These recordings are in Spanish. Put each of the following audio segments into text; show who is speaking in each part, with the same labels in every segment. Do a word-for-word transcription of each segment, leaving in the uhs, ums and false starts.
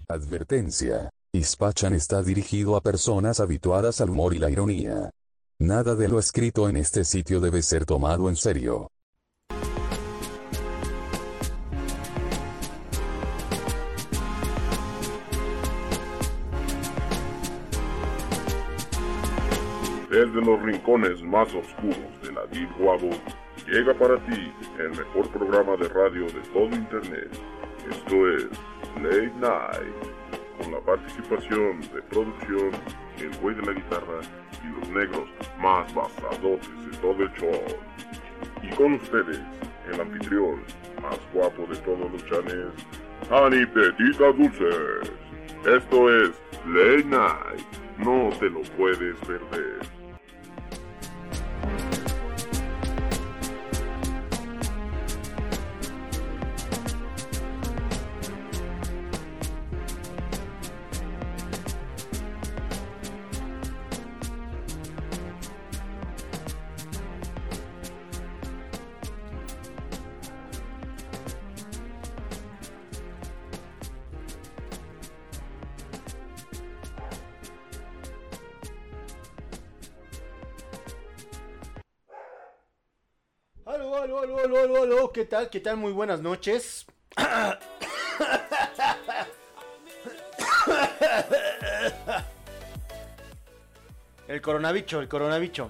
Speaker 1: Advertencia. Ispachan está dirigido a personas habituadas al humor y la ironía. Nada de lo escrito en este sitio debe ser tomado en serio.
Speaker 2: Desde los rincones más oscuros de la Deep Web, llega para ti el mejor programa de radio de todo Internet. Esto es Late Night, con la participación de producción, el güey de la guitarra y los negros más basadotes de todo el show. Y con ustedes, el anfitrión más guapo de todos los chanes, Ani Petita Dulces. Esto es Late Night, no te lo puedes perder.
Speaker 3: Aló, aló, aló, aló, aló, aló, ¿qué tal? ¿Qué tal? Muy buenas noches. El coronabicho, el coronabicho.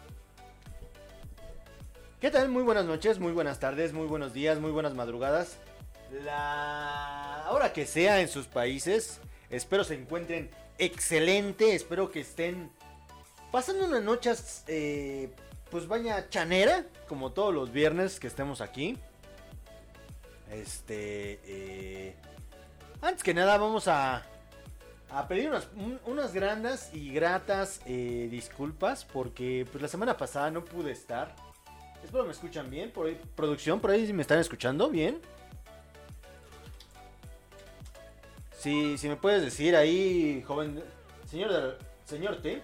Speaker 3: ¿Qué tal? Muy buenas noches, muy buenas tardes, muy buenos días, muy buenas madrugadas. La hora que sea en sus países. Espero se encuentren excelente. Espero que estén pasando unas noches, eh, pues vaya chanera, como todos los viernes que estemos aquí. Este, eh, antes que nada vamos a, a pedir unas, un, unas grandes y gratas eh, disculpas porque pues la semana pasada no pude estar. Espero me escuchan bien, por ahí, producción, por ahí me están escuchando bien. Si, si me puedes decir ahí, joven, señor, señor T.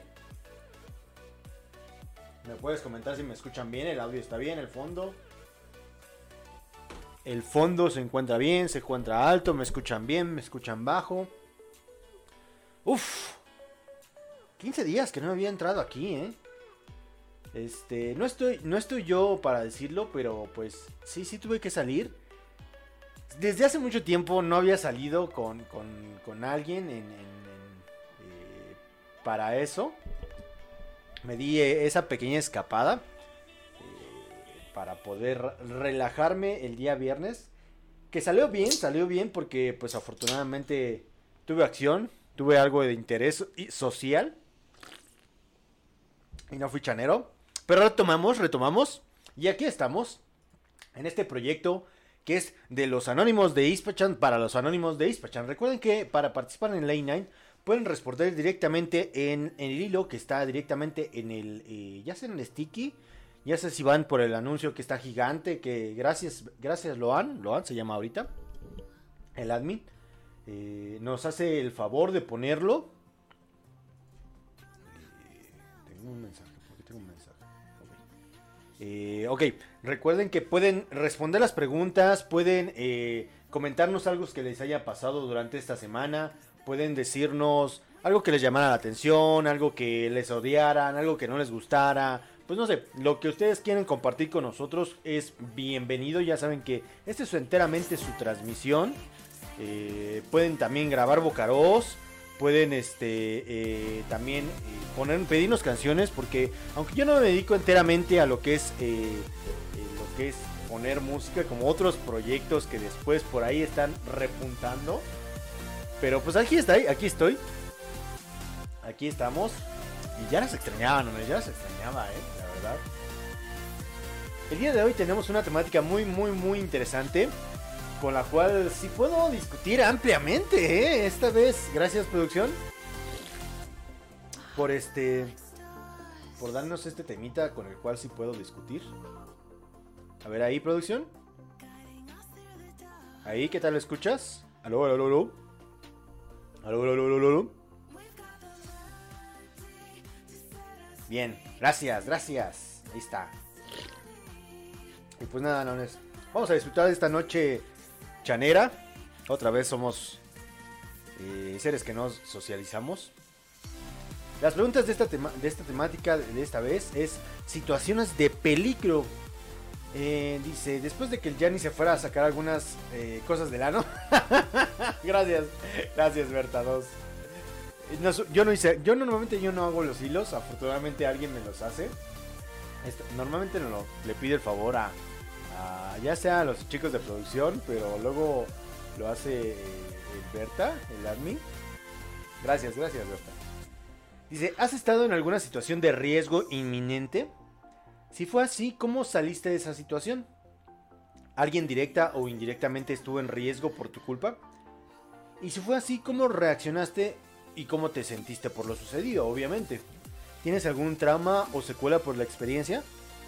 Speaker 3: Me puedes comentar si me escuchan bien, el audio está bien, el fondo. El fondo se encuentra bien, se encuentra alto, me escuchan bien, me escuchan bajo. Uf, quince días que no había entrado aquí, eh. Este, no estoy, no estoy yo para decirlo, pero pues sí, sí tuve que salir. Desde hace mucho tiempo no había salido con, con, con alguien en, en, en, eh, para eso. Me di eh, esa pequeña escapada eh, para poder relajarme el día viernes. Que salió bien, salió bien porque pues afortunadamente tuve acción, tuve algo de interés social. Y no fui chanero. Pero retomamos, retomamos. Y aquí estamos en este proyecto que es de los anónimos de Ispachan para los anónimos de Ispachan. Recuerden que para participar en Late Night pueden responder directamente en, en el hilo que está directamente en el, eh, ya sea en el sticky, ya sé si van por el anuncio que está gigante, que gracias, gracias Loan, Loan se llama ahorita, el admin, eh, nos hace el favor de ponerlo. Eh, tengo un mensaje, ¿por qué tengo un mensaje? Eh, ok, recuerden que pueden responder las preguntas, pueden eh, comentarnos algo que les haya pasado durante esta semana, pueden decirnos algo que les llamara la atención, algo que les odiaran, algo que no les gustara, pues no sé, lo que ustedes quieren compartir con nosotros es bienvenido. Ya saben que este es enteramente su transmisión, eh, pueden también grabar vocaros. Pueden este eh, también eh, poner, pedirnos canciones, porque aunque yo no me dedico enteramente a lo que es eh, eh, lo que es poner música, como otros proyectos que después por ahí están repuntando, pero pues aquí estoy, aquí estoy, aquí estamos y ya las extrañaba, no, ya las extrañaba, eh, la verdad. El día de hoy tenemos una temática muy muy muy interesante, con la cual sí puedo discutir ampliamente, ¿eh? Esta vez, gracias producción, por este, por darnos este temita con el cual sí puedo discutir. A ver ahí, producción. Ahí, ¿qué tal lo escuchas? Aló, aló, aló, aló, aló, aló, aló, aló. Bien, gracias, gracias. Ahí está. Y pues nada, no es. Vamos a disfrutar de esta noche chanera. Otra vez somos eh, seres que no socializamos. Las preguntas de esta, tema, de esta temática de esta vez es situaciones de peligro. Eh, dice, después de que el Gianni se fuera a sacar algunas eh, cosas del ano. Gracias, gracias Berta dos. No, yo no hice, yo normalmente yo no hago los hilos, afortunadamente alguien me los hace. Esto, normalmente no lo, le pido el favor a, a ya sea a los chicos de producción, pero luego lo hace eh, el Berta, el admin. Gracias, gracias Berta. Dice, ¿has estado en alguna situación de riesgo inminente? Si fue así, ¿cómo saliste de esa situación? ¿Alguien directa o indirectamente estuvo en riesgo por tu culpa? Y si fue así, ¿cómo reaccionaste y cómo te sentiste por lo sucedido? Obviamente. ¿Tienes algún trauma o secuela por la experiencia?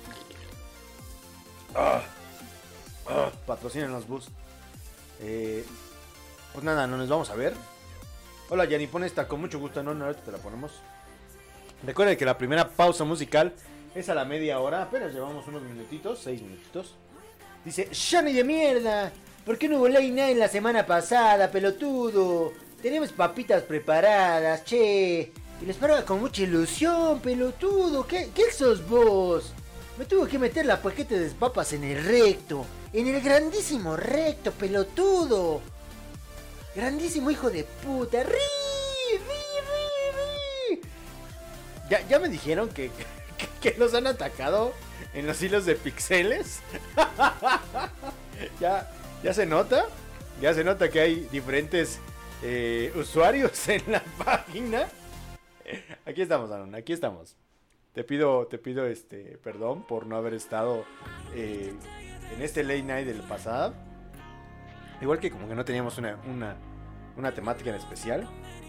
Speaker 3: Ah, ah, patrocinan los bus. Eh, pues nada, no nos vamos a ver. Hola Yanni, pon esta con mucho gusto. No, no, ahorita te la ponemos. Recuerda que la primera pausa musical es a la media hora. Apenas llevamos unos minutitos, seis minutitos. Dice, Yanni de mierda, ¿por qué no hubo ley nada en la semana pasada, pelotudo? Tenemos papitas preparadas, che. Y les esperaba con mucha ilusión, pelotudo. ¿Qué, qué sos vos? Me tuve que meter la paquete de papas en el recto. En el grandísimo recto, pelotudo. Grandísimo hijo de puta. ¡Ri! ¡Ri, ri, ri! Ya, ya me dijeron que, que, que nos han atacado en los hilos de pixeles. ya, ya se nota. Ya se nota que hay diferentes eh, usuarios en la página. Aquí estamos, Aaron, aquí estamos. Te pido, te pido este perdón por no haber estado eh, en este late night del pasado. Igual que como que no teníamos una, una, una temática en especial.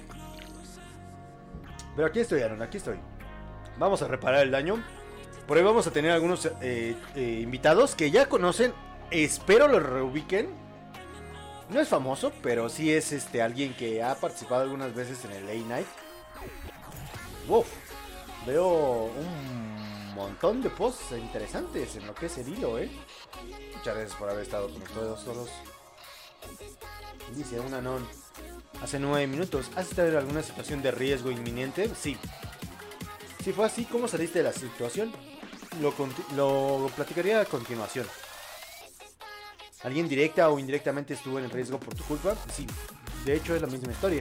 Speaker 3: Pero aquí estoy, Aaron, aquí estoy. Vamos a reparar el daño. Por ahí vamos a tener algunos eh, eh, invitados que ya conocen. Espero los reubiquen. No es famoso, pero sí es este alguien que ha participado algunas veces en el late night. Uf, veo un montón de posts interesantes en lo que es el hilo, eh. Muchas gracias por haber estado con ustedes todos. Dice un anón. Hace nueve minutos, ¿has estado en alguna situación de riesgo inminente? Sí. Si fue así, ¿cómo saliste de la situación? Lo, lo platicaría a continuación. ¿Alguien directa o indirectamente estuvo en riesgo por tu culpa? Sí. De hecho, es la misma historia.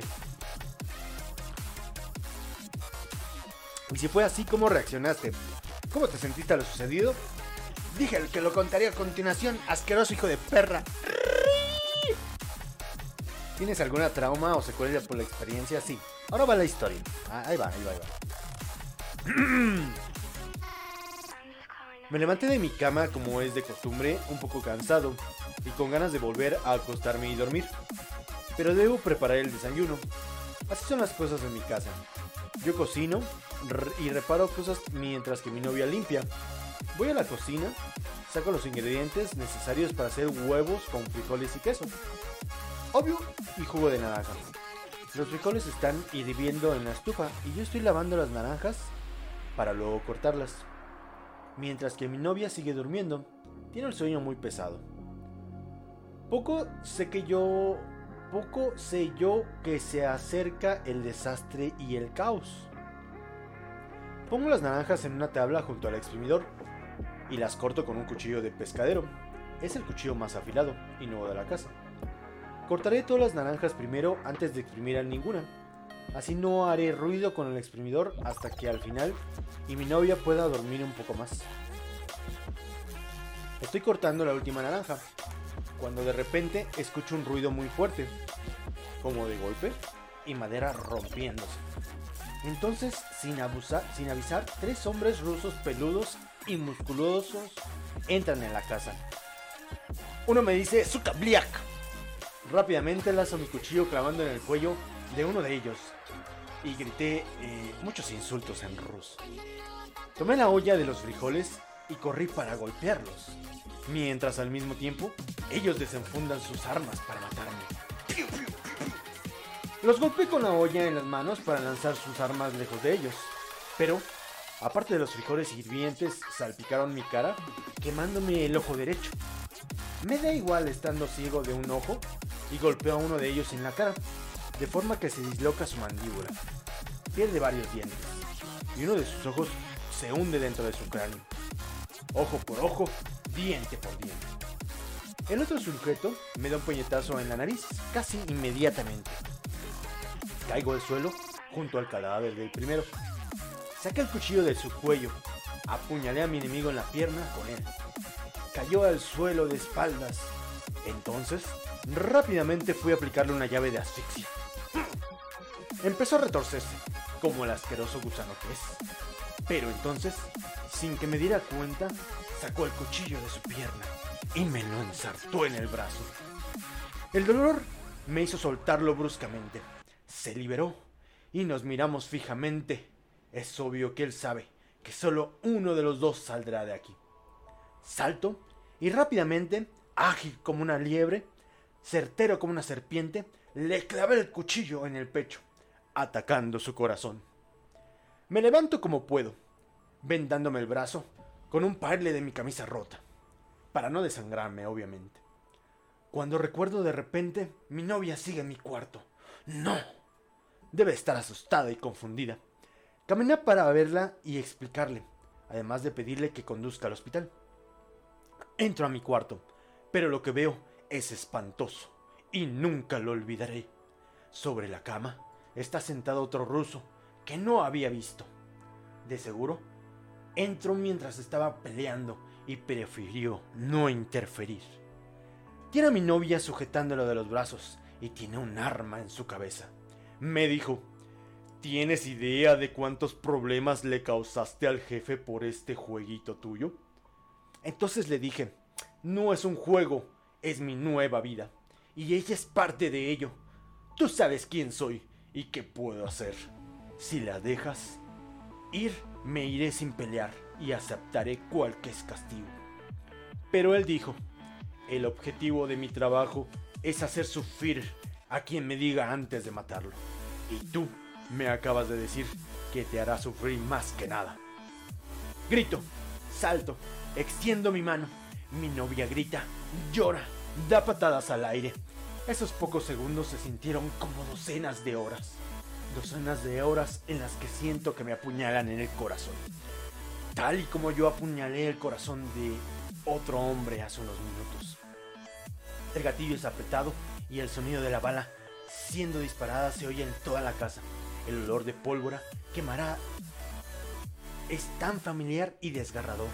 Speaker 3: Y si fue así, ¿cómo reaccionaste? ¿Cómo te sentiste a lo sucedido? Dije que lo contaría a continuación, asqueroso hijo de perra. ¿Tienes alguna trauma o secuela por la experiencia? Sí. Ahora va la historia. Ah, ahí va, ahí va, ahí va. Me levanté de mi cama como es de costumbre, un poco cansado y con ganas de volver a acostarme y dormir. Pero debo preparar el desayuno. Así son las cosas en mi casa. Yo cocino y reparo cosas mientras que mi novia limpia. Voy a la cocina, saco los ingredientes necesarios para hacer huevos con frijoles y queso. Obvio, y jugo de naranja. Los frijoles están hirviendo en la estufa y yo estoy lavando las naranjas para luego cortarlas. Mientras que mi novia sigue durmiendo, tiene el sueño muy pesado. Poco sé que yo... Poco sé yo que se acerca el desastre y el caos. Pongo las naranjas en una tabla junto al exprimidor y las corto con un cuchillo de pescadero. Es el cuchillo más afilado y nuevo de la casa. Cortaré todas las naranjas primero antes de exprimir a ninguna. Así no haré ruido con el exprimidor hasta que al final y mi novia pueda dormir un poco más. Estoy cortando la última naranja cuando de repente escucho un ruido muy fuerte, como de golpe y madera rompiéndose. Entonces, sin abusar, sin avisar, tres hombres rusos peludos y musculosos entran en la casa. Uno me dice "Sukabliak". Rápidamente lazo mi cuchillo clavando en el cuello de uno de ellos y grité eh, muchos insultos en ruso. Tomé la olla de los frijoles y corrí para golpearlos, mientras al mismo tiempo ellos desenfundan sus armas para matarme. ¡Piu, piu, piu! Los golpeé con la olla en las manos para lanzar sus armas lejos de ellos, pero aparte de los frijoles hirvientes salpicaron mi cara, quemándome el ojo derecho. Me da igual estando ciego de un ojo y golpeo a uno de ellos en la cara. de forma que se disloca su mandíbula, pierde varios dientes, y uno de sus ojos se hunde dentro de su cráneo. Ojo por ojo, diente por diente. El otro sujeto me da un puñetazo en la nariz casi inmediatamente. Caigo al suelo junto al cadáver del primero. Saqué el cuchillo de su cuello, apuñalé a mi enemigo en la pierna con él. Cayó al suelo de espaldas. Entonces, rápidamente fui a aplicarle una llave de asfixia. Empezó a retorcerse, como el asqueroso gusano que es. Pero entonces, sin que me diera cuenta, sacó el cuchillo de su pierna y me lo ensartó en el brazo. El dolor me hizo soltarlo bruscamente. Se liberó y nos miramos fijamente. Es obvio que él sabe que solo uno de los dos saldrá de aquí. Salto y rápidamente, ágil como una liebre, certero como una serpiente, le clavé el cuchillo en el pecho, atacando su corazón. Me levanto como puedo, vendándome el brazo con un parle de mi camisa rota, para no desangrarme, obviamente. Cuando recuerdo de repente, mi novia sigue en mi cuarto. ¡No! Debe estar asustada y confundida. Caminé para verla y explicarle, además de pedirle que conduzca al hospital. Entro a mi cuarto, pero lo que veo es espantoso y nunca lo olvidaré. Sobre la cama está sentado otro ruso que no había visto. De seguro, entró mientras estaba peleando y prefirió no interferir. Tiene a mi novia sujetándolo de los brazos y tiene un arma en su cabeza. Me dijo: ¿tienes idea de cuántos problemas le causaste al jefe por este jueguito tuyo? Entonces le dije: no es un juego, es mi nueva vida, y ella es parte de ello. Tú sabes quién soy y qué puedo hacer. Si la dejas ir, me iré sin pelear y aceptaré cualquier castigo. Pero él dijo: el objetivo de mi trabajo es hacer sufrir a quien me diga antes de matarlo. Y tú me acabas de decir que te hará sufrir más que nada. Grito, salto, extiendo mi mano. Mi novia grita, llora, da patadas al aire. Esos pocos segundos se sintieron como docenas de horas. Docenas de horas en las que siento que me apuñalan en el corazón. Tal y como yo apuñalé el corazón de otro hombre hace unos minutos. El gatillo es apretado y el sonido de la bala siendo disparada se oye en toda la casa. El olor de pólvora quemará es tan familiar y desgarrador.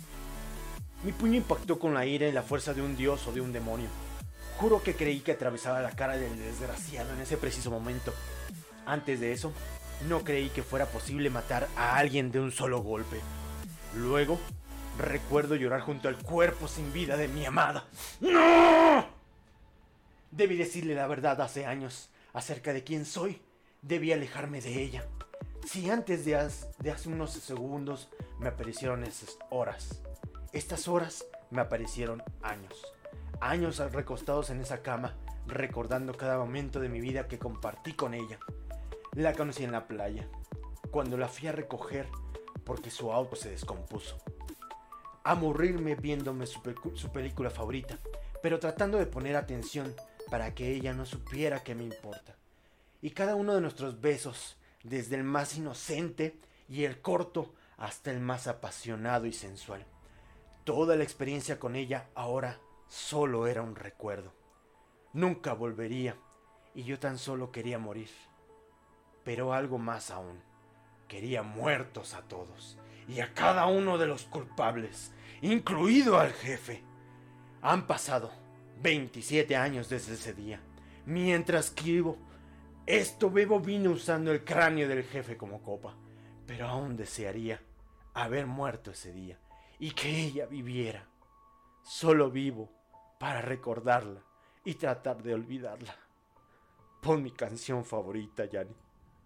Speaker 3: Mi puño impactó con la ira y la fuerza de un dios o de un demonio. Juro que creí que atravesaba la cara del desgraciado en ese preciso momento. Antes de eso, no creí que fuera posible matar a alguien de un solo golpe. Luego, recuerdo llorar junto al cuerpo sin vida de mi amada. ¡No! Debí decirle la verdad hace años acerca de quién soy. Debí alejarme de ella. Si antes de, hace, de hace unos segundos me aparecieron esas horas, estas horas me aparecieron años. Años recostados en esa cama, recordando cada momento de mi vida que compartí con ella. La conocí en la playa, cuando la fui a recoger porque su auto se descompuso. A morirme viéndome su, pe- su película favorita, pero tratando de poner atención para que ella no supiera qué me importa. Y cada uno de nuestros besos, desde el más inocente y el corto hasta el más apasionado y sensual. Toda la experiencia con ella ahora solo era un recuerdo. Nunca volvería y yo tan solo quería morir. Pero algo más aún. Quería muertos a todos y a cada uno de los culpables, incluido al jefe. Han pasado veintisiete años desde ese día. Mientras escribo esto, bebo vino usando el cráneo del jefe como copa. Pero aún desearía haber muerto ese día y que ella viviera. Solo vivo para recordarla y tratar de olvidarla. Pon mi canción favorita, Yanni.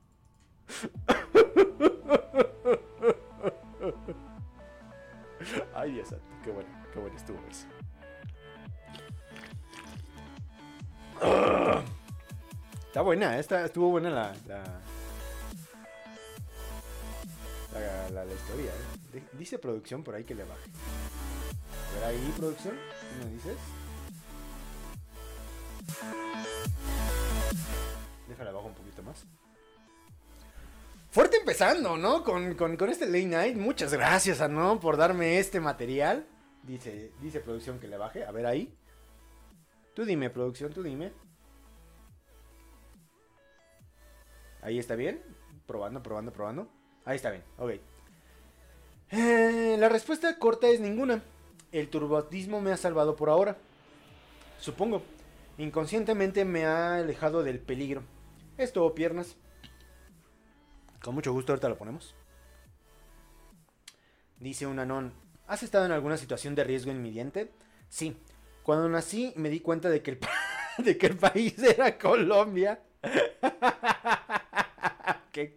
Speaker 3: Ay, Dios santo, qué bueno, qué bueno estuvo eso. Está buena, esta estuvo buena la la, la, la, la historia, ¿eh? Dice producción por ahí que le baje. A ver ahí, producción, ¿qué me dices? déjala bajo un poquito más. Fuerte empezando, ¿no? Con, con, con este Late Night. Muchas gracias, Anon, por darme este material. Dice, dice producción que le baje. A ver ahí. Tú dime, producción, tú dime. Ahí está bien. Probando, probando, probando. Ahí está bien, ok. Eh, la respuesta corta es ninguna. El turbotismo me ha salvado por ahora. Supongo. Inconscientemente me ha alejado del peligro. Es todo, piernas. Con mucho gusto, ahorita lo ponemos. Dice un Anon. ¿Has estado en alguna situación de riesgo inminente? Sí. Cuando nací me di cuenta de que el, de que el país era Colombia. ¿Qué?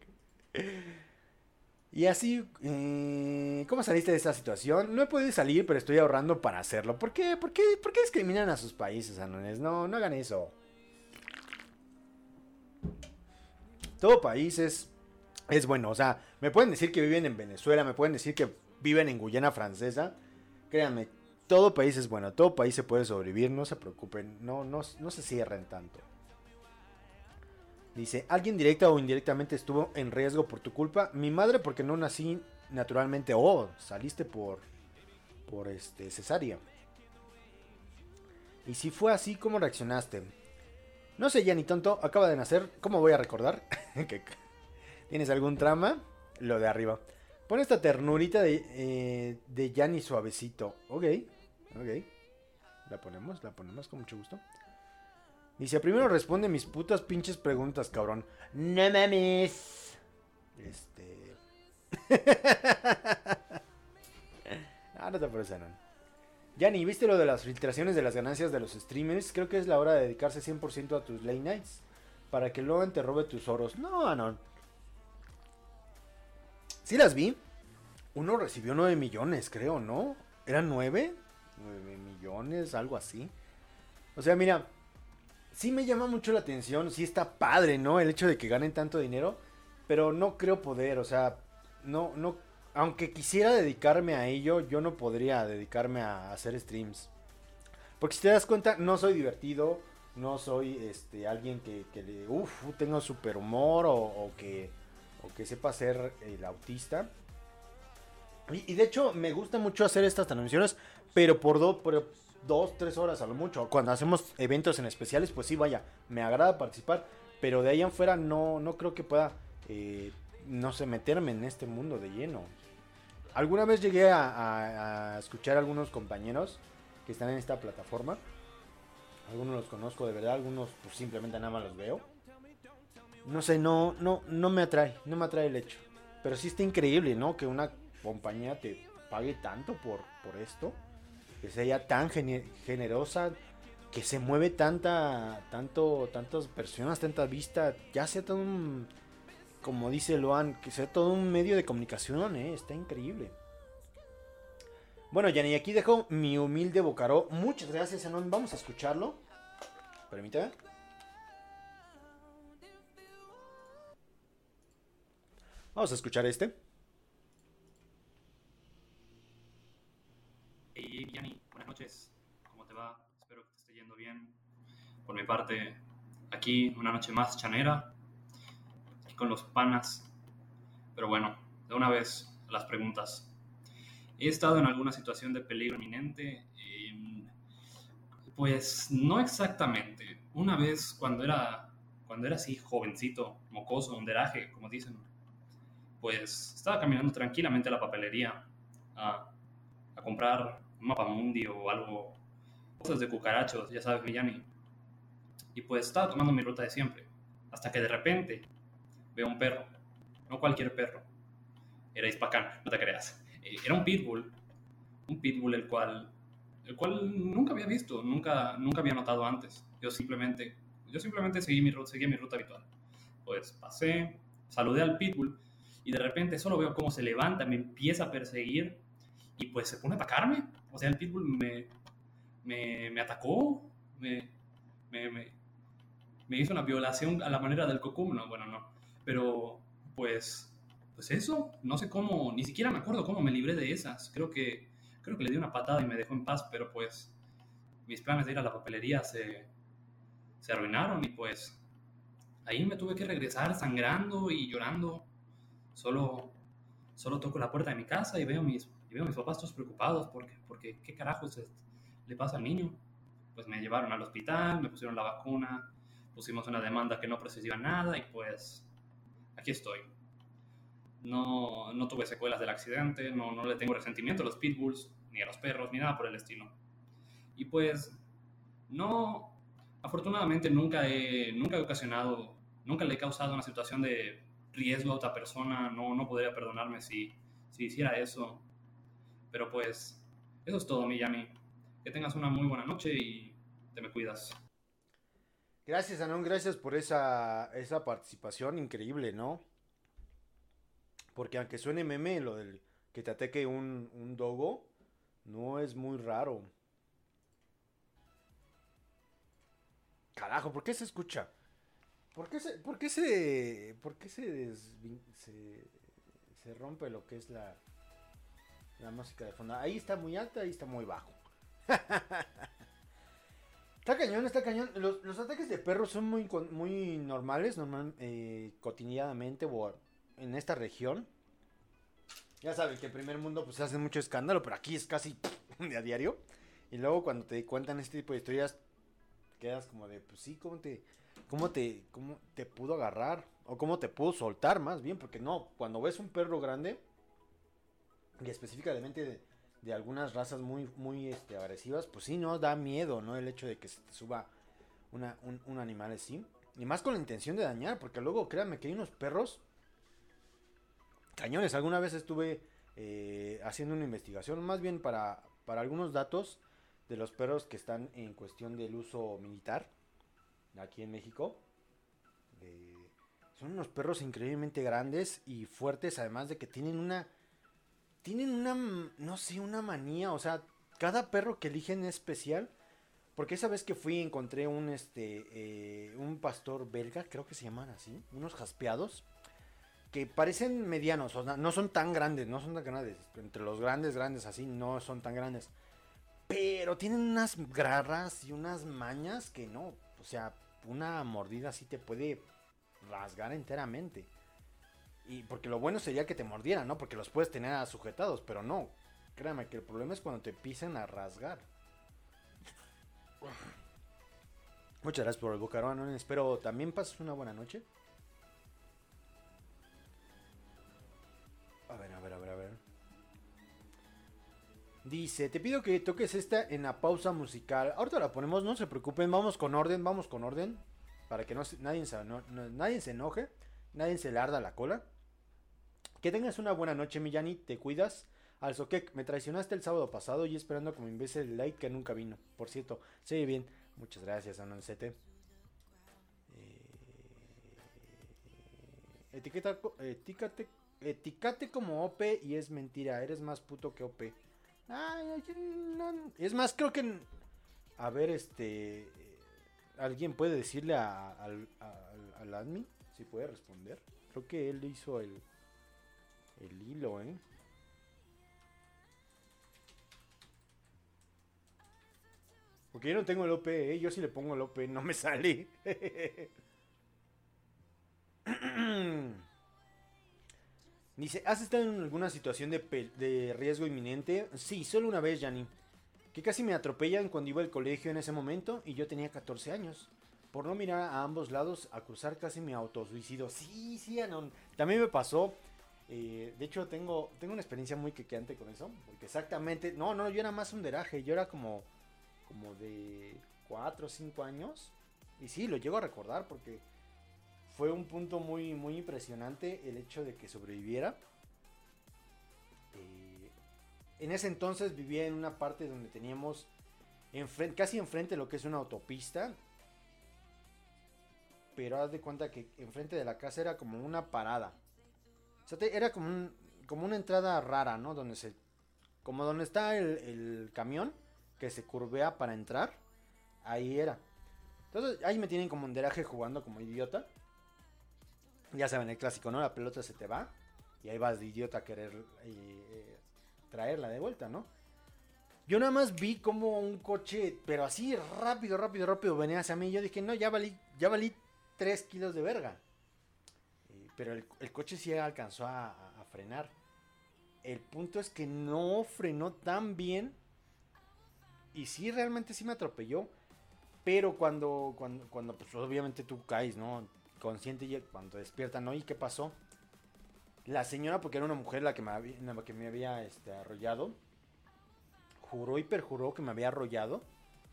Speaker 3: Y así, eh, ¿cómo saliste de esta situación? No he podido salir, pero estoy ahorrando para hacerlo. ¿Por qué? ¿Por qué, ¿Por qué discriminan a sus países, Anones? No, no hagan eso. Todo país es, es bueno. O sea, me pueden decir que viven en Venezuela, me pueden decir que viven en Guyana Francesa. Créanme, todo país es bueno. Todo país se puede sobrevivir, no se preocupen. No, no, no se cierren tanto. Dice, ¿alguien directa o indirectamente estuvo en riesgo por tu culpa? Mi madre, porque no nací naturalmente. Oh, saliste por, por este, cesárea. Y si fue así, ¿cómo reaccionaste? No sé, ya ni tonto, acaba de nacer. ¿Cómo voy a recordar? ¿Tienes algún trama? Lo de arriba. Pon esta ternurita de, eh, de Yanni suavecito. Ok, ok. La ponemos, la ponemos con mucho gusto. Dice, primero responde mis putas pinches preguntas, cabrón. No mames. Este... ah, no te parece, no. Yanni, ¿viste lo de las filtraciones de las ganancias de los streamers? Creo que es la hora de dedicarse cien por ciento a tus late nights. Para que luego te robe tus oros. No, no. Sí las vi. Uno recibió nueve millones, creo, ¿no? ¿Eran nueve? nueve millones, algo así. O sea, mira... Sí me llama mucho la atención, sí está padre, ¿no? El hecho de que ganen tanto dinero, pero no creo poder, o sea, no, no, aunque quisiera dedicarme a ello, yo no podría dedicarme a hacer streams. Porque si te das cuenta, no soy divertido, no soy este alguien que, que le, uff, tengo super humor o, o, que, o que sepa ser el autista. Y, y de hecho me gusta mucho hacer estas transmisiones, pero por dos... Por, dos, tres horas a lo mucho. Cuando hacemos eventos en especiales, pues sí, vaya, me agrada participar, pero de ahí en fuera no, no creo que pueda, eh, no sé, meterme en este mundo de lleno. Alguna vez llegué a, a, a escuchar a algunos compañeros que están en esta plataforma. Algunos los conozco de verdad, algunos pues simplemente nada más los veo. No sé, no, no, no me atrae, no me atrae el hecho. Pero sí está increíble, ¿no? Que una compañía te pague tanto por, por esto. Que sea tan generosa, que se mueve tanta, tanto, tantas personas, tanta vista, ya sea todo un, como dice Loan, que sea todo un medio de comunicación, ¿eh? Está increíble. Bueno, Yanni, aquí dejo mi humilde bocaró. Muchas gracias, Anon. Vamos a escucharlo. Permítame. Vamos a escuchar este.
Speaker 4: Hey, Yanni, buenas noches. ¿Cómo te va? Espero que te esté yendo bien. Por mi parte, aquí una noche más chanera, aquí con los panas. Pero bueno, de una vez a las preguntas. He estado en alguna situación de peligro inminente. Eh, pues no exactamente. Una vez cuando era, cuando era así jovencito, mocoso, underaje, como dicen, pues estaba caminando tranquilamente a la papelería a, a comprar un mapamundi o algo, cosas de cucarachos, ya sabes, Yanni. Y pues estaba tomando mi ruta de siempre, hasta que de repente veo un perro, no cualquier perro, era hispacán, no te creas, eh, era un pitbull, un pitbull el cual, el cual nunca había visto, nunca, nunca había notado antes. Yo simplemente, yo simplemente seguí mi ruta, seguí mi ruta habitual. Pues pasé, saludé al pitbull y de repente solo veo cómo se levanta, me empieza a perseguir y pues se pone a atacarme. O sea, el pitbull me, me, me atacó, me, me, me, me hizo una violación a la manera del Cocum. No, bueno, no. Pero, pues, pues eso, no sé cómo, ni siquiera me acuerdo cómo me libré de esas. Creo que, creo que le di una patada y me dejó en paz, pero pues mis planes de ir a la papelería se, se arruinaron y pues ahí me tuve que regresar sangrando y llorando. Solo, solo toco la puerta de mi casa y veo a mis, y veo a mis papás todos preocupados porque, porque ¿qué carajos es- le pasa al niño? Pues me llevaron al hospital, me pusieron la vacuna, pusimos una demanda que no procedió a nada y pues aquí estoy. No, no tuve secuelas del accidente, no, no le tengo resentimiento a los pitbulls, ni a los perros, ni nada por el estilo. Y pues no, afortunadamente nunca he, nunca he ocasionado, nunca le he causado una situación de riesgo a otra persona, no, no podría perdonarme si, si hiciera eso. Pero pues, eso es todo, Miyami. Que tengas una muy buena noche y te me cuidas.
Speaker 3: Gracias, Anon, gracias por esa, esa participación increíble, ¿no? Porque aunque suene meme lo del que te ataque un, un dogo, no es muy raro. Carajo, ¿por qué se escucha? ¿Por qué se, por qué se, por qué se, desvin- se, se rompe lo que es la, la música de fondo? Ahí está muy alta, ahí está muy bajo. Está cañón, está cañón. Los, los ataques de perros son muy, con- muy normales, normal, eh, cotidianamente o en esta región. Ya saben que en primer mundo pues se hace mucho escándalo, pero aquí es casi de a diario. Y luego cuando te cuentan este tipo de historias, quedas como de, pues sí, ¿cómo te, cómo te, cómo te pudo agarrar? O cómo te pudo soltar más bien, porque no, cuando ves un perro grande, y específicamente de, de algunas razas muy, muy este, agresivas, pues sí, no, da miedo, ¿no? El hecho de que se te suba una, un, un animal así. Y más con la intención de dañar, porque luego créanme que hay unos perros cañones. Alguna vez estuve eh, haciendo una investigación, más bien para, para algunos datos de los perros que están en cuestión del uso militar aquí en México. Eh, son unos perros increíblemente grandes y fuertes, además de que tienen una, tienen una, no sé, una manía, o sea, cada perro que eligen es especial. Porque esa vez que fui encontré un este eh, un pastor belga, creo que se llaman así, unos jaspeados que parecen medianos, o sea, no son tan grandes, no son tan grandes, entre los grandes, grandes así, no son tan grandes, pero tienen unas garras y unas mañas que no, o sea, una mordida así te puede rasgar enteramente. Y porque lo bueno sería que te mordieran, ¿no? Porque los puedes tener sujetados, pero no. Créame que el problema es cuando te pisen a rasgar. Muchas gracias por el bocarón, espero también pases una buena noche. A ver, a ver, a ver, a ver. Dice, te pido que toques esta en la pausa musical. Ahorita la ponemos, no se preocupen, vamos con orden, vamos con orden. Para que no, nadie, se, no, no, nadie se enoje, nadie se le arda la cola. Que tengas una buena noche, Millani, te cuidas. Al Soquec, me traicionaste el sábado pasado y esperando como imbécil el like que nunca vino. Por cierto, se oye bien. Muchas gracias, Anoncete. Eh, etiqueta, etiquete, etiquete como O P y es mentira. Eres más puto que O P. Ay, no, es más, creo que... A ver, este... ¿Alguien puede decirle a, a, al, al, al admin si puede responder? Creo que él hizo el, el hilo, ¿eh? Porque yo no tengo el O P, ¿eh? Yo si le pongo el O P no me sale. Dice, ¿has estado en alguna situación de, de riesgo inminente? Sí, solo una vez, Yanni. Que casi me atropellan cuando iba al colegio en ese momento y yo tenía catorce años. Por no mirar a ambos lados, a cruzar casi me autosuicido. Sí, sí, Anon. También me pasó. Eh, de hecho, tengo, tengo una experiencia muy quequeante con eso. Porque exactamente... No, no, yo era más un deraje. Yo era como... Como de cuatro o cinco años. Y sí, lo llego a recordar porque... Fue un punto muy, muy impresionante el hecho de que sobreviviera. Eh, en ese entonces vivía en una parte donde teníamos enfrente, casi enfrente de lo que es una autopista. Pero haz de cuenta que enfrente de la casa era como una parada. O sea, te, era como, un, como una entrada rara, ¿no? Donde se, como donde está el, el camión que se curvea para entrar. Ahí era. Entonces ahí me tienen como en deraje jugando como idiota. Ya saben, el clásico, ¿no? La pelota se te va y ahí vas de idiota a querer eh, traerla de vuelta, ¿no? Yo nada más vi como un coche, pero así rápido, rápido, rápido venía hacia mí. Y yo dije, no, ya valí, ya valí tres kilos de verga. Eh, pero el, el coche sí alcanzó a, a, a frenar. El punto es que no frenó tan bien. Y sí, realmente sí me atropelló. Pero cuando, cuando, cuando pues obviamente tú caes, ¿no? Consciente, y cuando despiertan, ¿no? ¿Y qué pasó? La señora, porque era una mujer la que me había, la que me había este, arrollado, juró y perjuró que me había arrollado.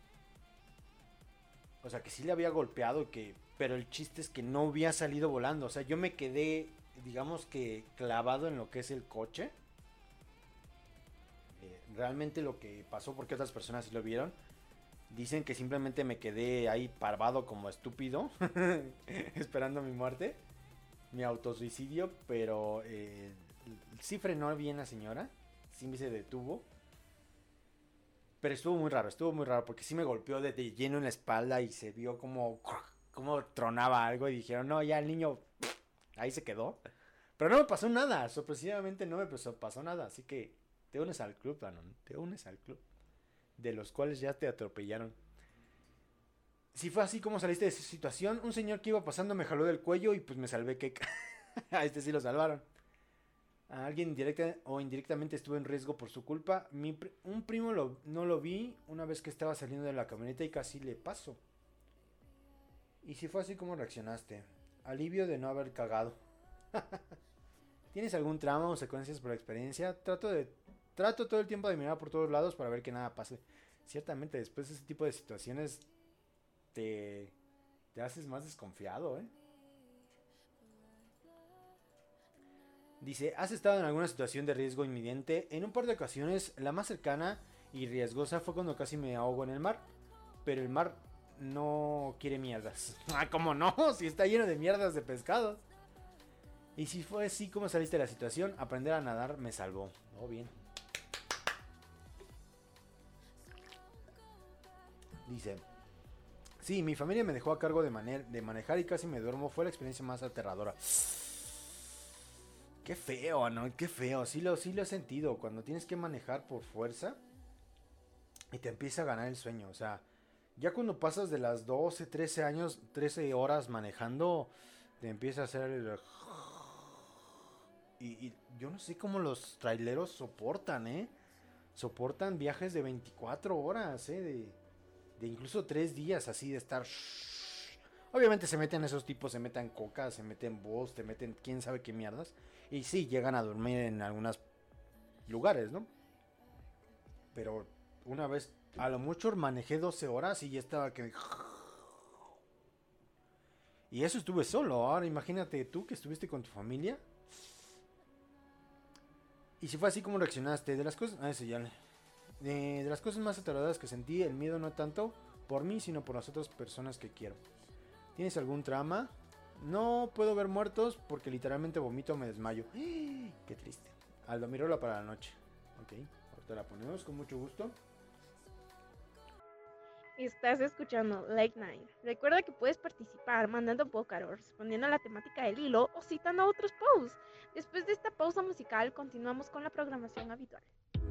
Speaker 3: O sea, que sí le había golpeado, que, pero el chiste es que no había salido volando. O sea, yo me quedé, digamos que clavado en lo que es el coche. Eh, realmente lo que pasó, porque otras personas sí lo vieron, dicen que simplemente me quedé ahí parvado como estúpido, esperando mi muerte, mi autosuicidio, pero eh, sí frenó bien la señora, sí se detuvo. Pero estuvo muy raro, estuvo muy raro, porque sí me golpeó de, de lleno en la espalda y se vio como, como tronaba algo y dijeron, no, ya el niño ahí se quedó. Pero no me pasó nada, sorpresivamente no me pasó, pasó nada, así que te unes al club, Danon, te unes al club. De los cuales ya te atropellaron. Si fue así como saliste de esa situación, un señor que iba pasando me jaló del cuello y pues me salvé, que a este sí lo salvaron. A alguien directa o indirectamente estuvo en riesgo por su culpa. Mi, un primo lo, no lo vi una vez que estaba saliendo de la camioneta y casi le pasó. Y si fue así como reaccionaste. Alivio de no haber cagado. ¿Tienes algún trauma o secuencias por la experiencia? Trato de Trato todo el tiempo de mirar por todos lados para ver que nada pase. Ciertamente, después de ese tipo de situaciones te, te haces más desconfiado, ¿eh? Dice, ¿has estado en alguna situación de riesgo inminente? En un par de ocasiones, la más cercana y riesgosa fue cuando casi me ahogo en el mar. Pero el mar no quiere mierdas. Ah, ¿cómo no? Si está lleno de mierdas de pescados. Y si fue así como saliste de la situación, aprender a nadar me salvó. Oh, bien. Dice, sí, mi familia me dejó a cargo de, maner- de manejar y casi me duermo. Fue la experiencia más aterradora. Qué feo, ¿no? Qué feo. Sí lo, sí lo he sentido. Cuando tienes que manejar por fuerza y te empieza a ganar el sueño. O sea, ya cuando pasas de las doce, trece años, trece horas manejando, te empieza a hacer el... Y, y yo no sé cómo los traileros soportan, ¿eh? Soportan viajes de veinticuatro horas, ¿eh? De... de incluso tres días así de estar... Obviamente se meten esos tipos, se meten coca, se meten voz, te meten quién sabe qué mierdas. Y sí, llegan a dormir en algunos lugares, ¿no? Pero una vez, a lo mucho manejé doce horas y ya estaba que... Y eso estuve solo. Ahora imagínate tú que estuviste con tu familia. Y si fue así como reaccionaste, de las cosas... Ah, eso ya... De, de las cosas más aterradoras que sentí, el miedo no tanto por mí, sino por las otras personas que quiero. ¿Tienes algún trauma? No puedo ver muertos porque literalmente vomito o me desmayo. Qué triste. Aldo, mirola para la noche. Ok, ahorita la ponemos con mucho gusto.
Speaker 5: Estás escuchando Late Night. Recuerda que puedes participar mandando pócar o respondiendo a la temática del hilo o citando a otros posts. Después de esta pausa musical, continuamos con la programación habitual.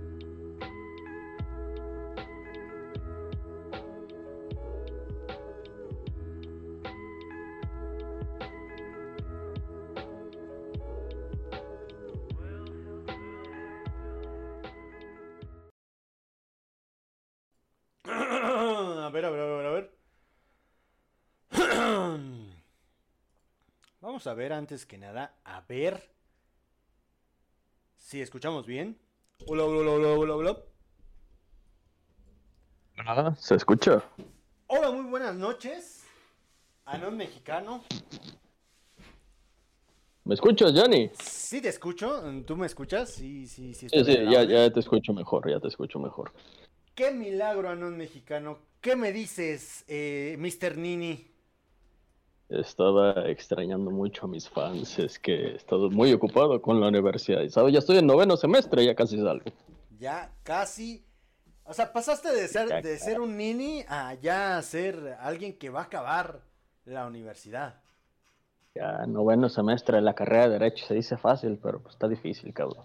Speaker 3: A ver, a ver, a ver, a ver. Vamos a ver antes que nada, a ver si escuchamos bien. Hola, hola, hola, hola, hola.
Speaker 6: Ah, ¿se escucha?
Speaker 3: Hola, muy buenas noches. Anon mexicano.
Speaker 6: ¿Me escuchas, Johnny?
Speaker 3: Sí te escucho, ¿tú me escuchas? Sí, sí, sí.
Speaker 6: Sí, sí, ya, ya te escucho mejor, ya te escucho mejor.
Speaker 3: Qué milagro, Anon mexicano. ¿Qué me dices, eh, mister Nini?
Speaker 6: Estaba extrañando mucho a mis fans, es que he estado muy ocupado con la universidad. Y sabes, ya estoy en noveno semestre, ya casi salgo.
Speaker 3: Ya casi... O sea, pasaste de ser,
Speaker 6: Ya,
Speaker 3: de ser un Nini a ya ser alguien que va a acabar la universidad.
Speaker 6: Ya noveno semestre de la carrera de Derecho se dice fácil, pero pues está difícil, cabrón.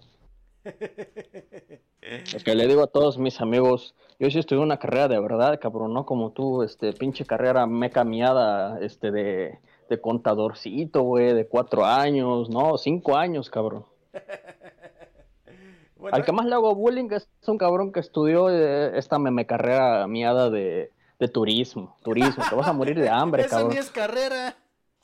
Speaker 6: Es que le digo a todos mis amigos, yo sí estudié una carrera de verdad, cabrón, no como tú, este, pinche carrera meca miada, este, de, de contadorcito, güey, de cuatro años, no, cinco años, cabrón.
Speaker 3: Bueno,
Speaker 6: Al que más le hago bullying es un cabrón que estudió eh, esta meme carrera miada de, de turismo, turismo, te vas a morir de hambre,
Speaker 3: eso
Speaker 6: cabrón.
Speaker 3: ni es carrera.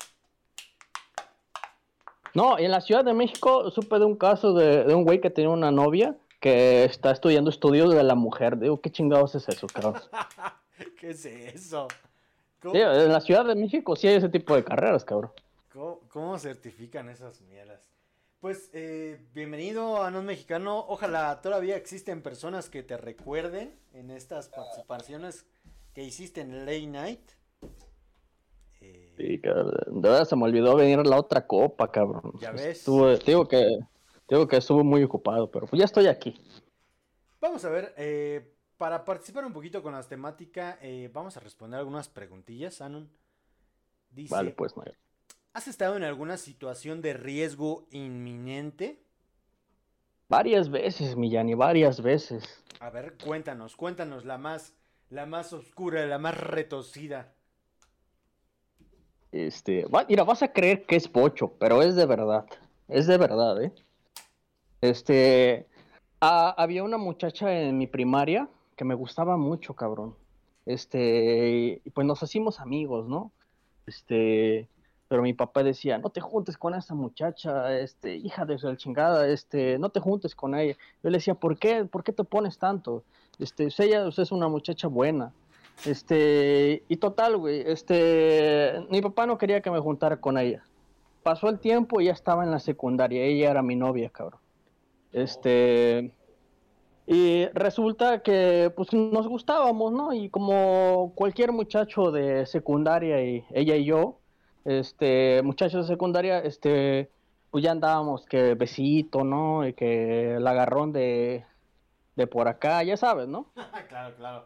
Speaker 6: No, en la Ciudad de México supe de un caso de, de un güey que tenía una novia que está estudiando estudios de la mujer. Digo, ¿qué chingados es eso, cabrón?
Speaker 3: ¿Qué es eso? ¿Cómo,
Speaker 6: Sí, en la Ciudad de México sí hay ese tipo de carreras, cabrón.
Speaker 3: cómo- cómo certifican esas mierdas? Pues, eh, bienvenido a Non Mexicano. Ojalá todavía existen personas que te recuerden en estas participaciones que hiciste en Late Night. Eh,
Speaker 6: Sí, cabrón. De verdad se me olvidó venir la otra copa, cabrón.
Speaker 3: Ya ves.
Speaker 6: Estuve, te digo que, te digo que estuve muy ocupado, pero pues ya estoy aquí.
Speaker 3: Vamos a ver, eh, para participar un poquito con las temáticas, eh, vamos a responder algunas preguntillas, Anon. Dice,
Speaker 6: Vale, pues, no.
Speaker 3: ¿has estado en alguna situación de riesgo inminente?
Speaker 6: Varias veces, Millani, varias veces.
Speaker 3: A ver, cuéntanos, cuéntanos la más, la más oscura, la más retorcida.
Speaker 6: Este, va- mira, vas a creer que es bocho, pero es de verdad. Es de verdad, ¿eh? Este, ah, había una muchacha en mi primaria que me gustaba mucho, cabrón. Este, y pues nos hicimos amigos, ¿no? Este, pero mi papá decía, no te juntes con esa muchacha, este, hija de la chingada, este, no te juntes con ella. Yo le decía, ¿por qué? ¿Por qué te pones tanto? Este, pues ella pues, es una muchacha buena. Este, y total, güey, este, mi papá no quería que me juntara con ella. Pasó el tiempo y ya estaba en la secundaria, ella era mi novia, cabrón. Este, y resulta que pues nos gustábamos, ¿no? Y como cualquier muchacho de secundaria y ella y yo, este, muchachos de secundaria, este, pues ya andábamos que besito, ¿no? Y que el agarrón de, de por acá, ya sabes, ¿no?
Speaker 3: Claro, claro.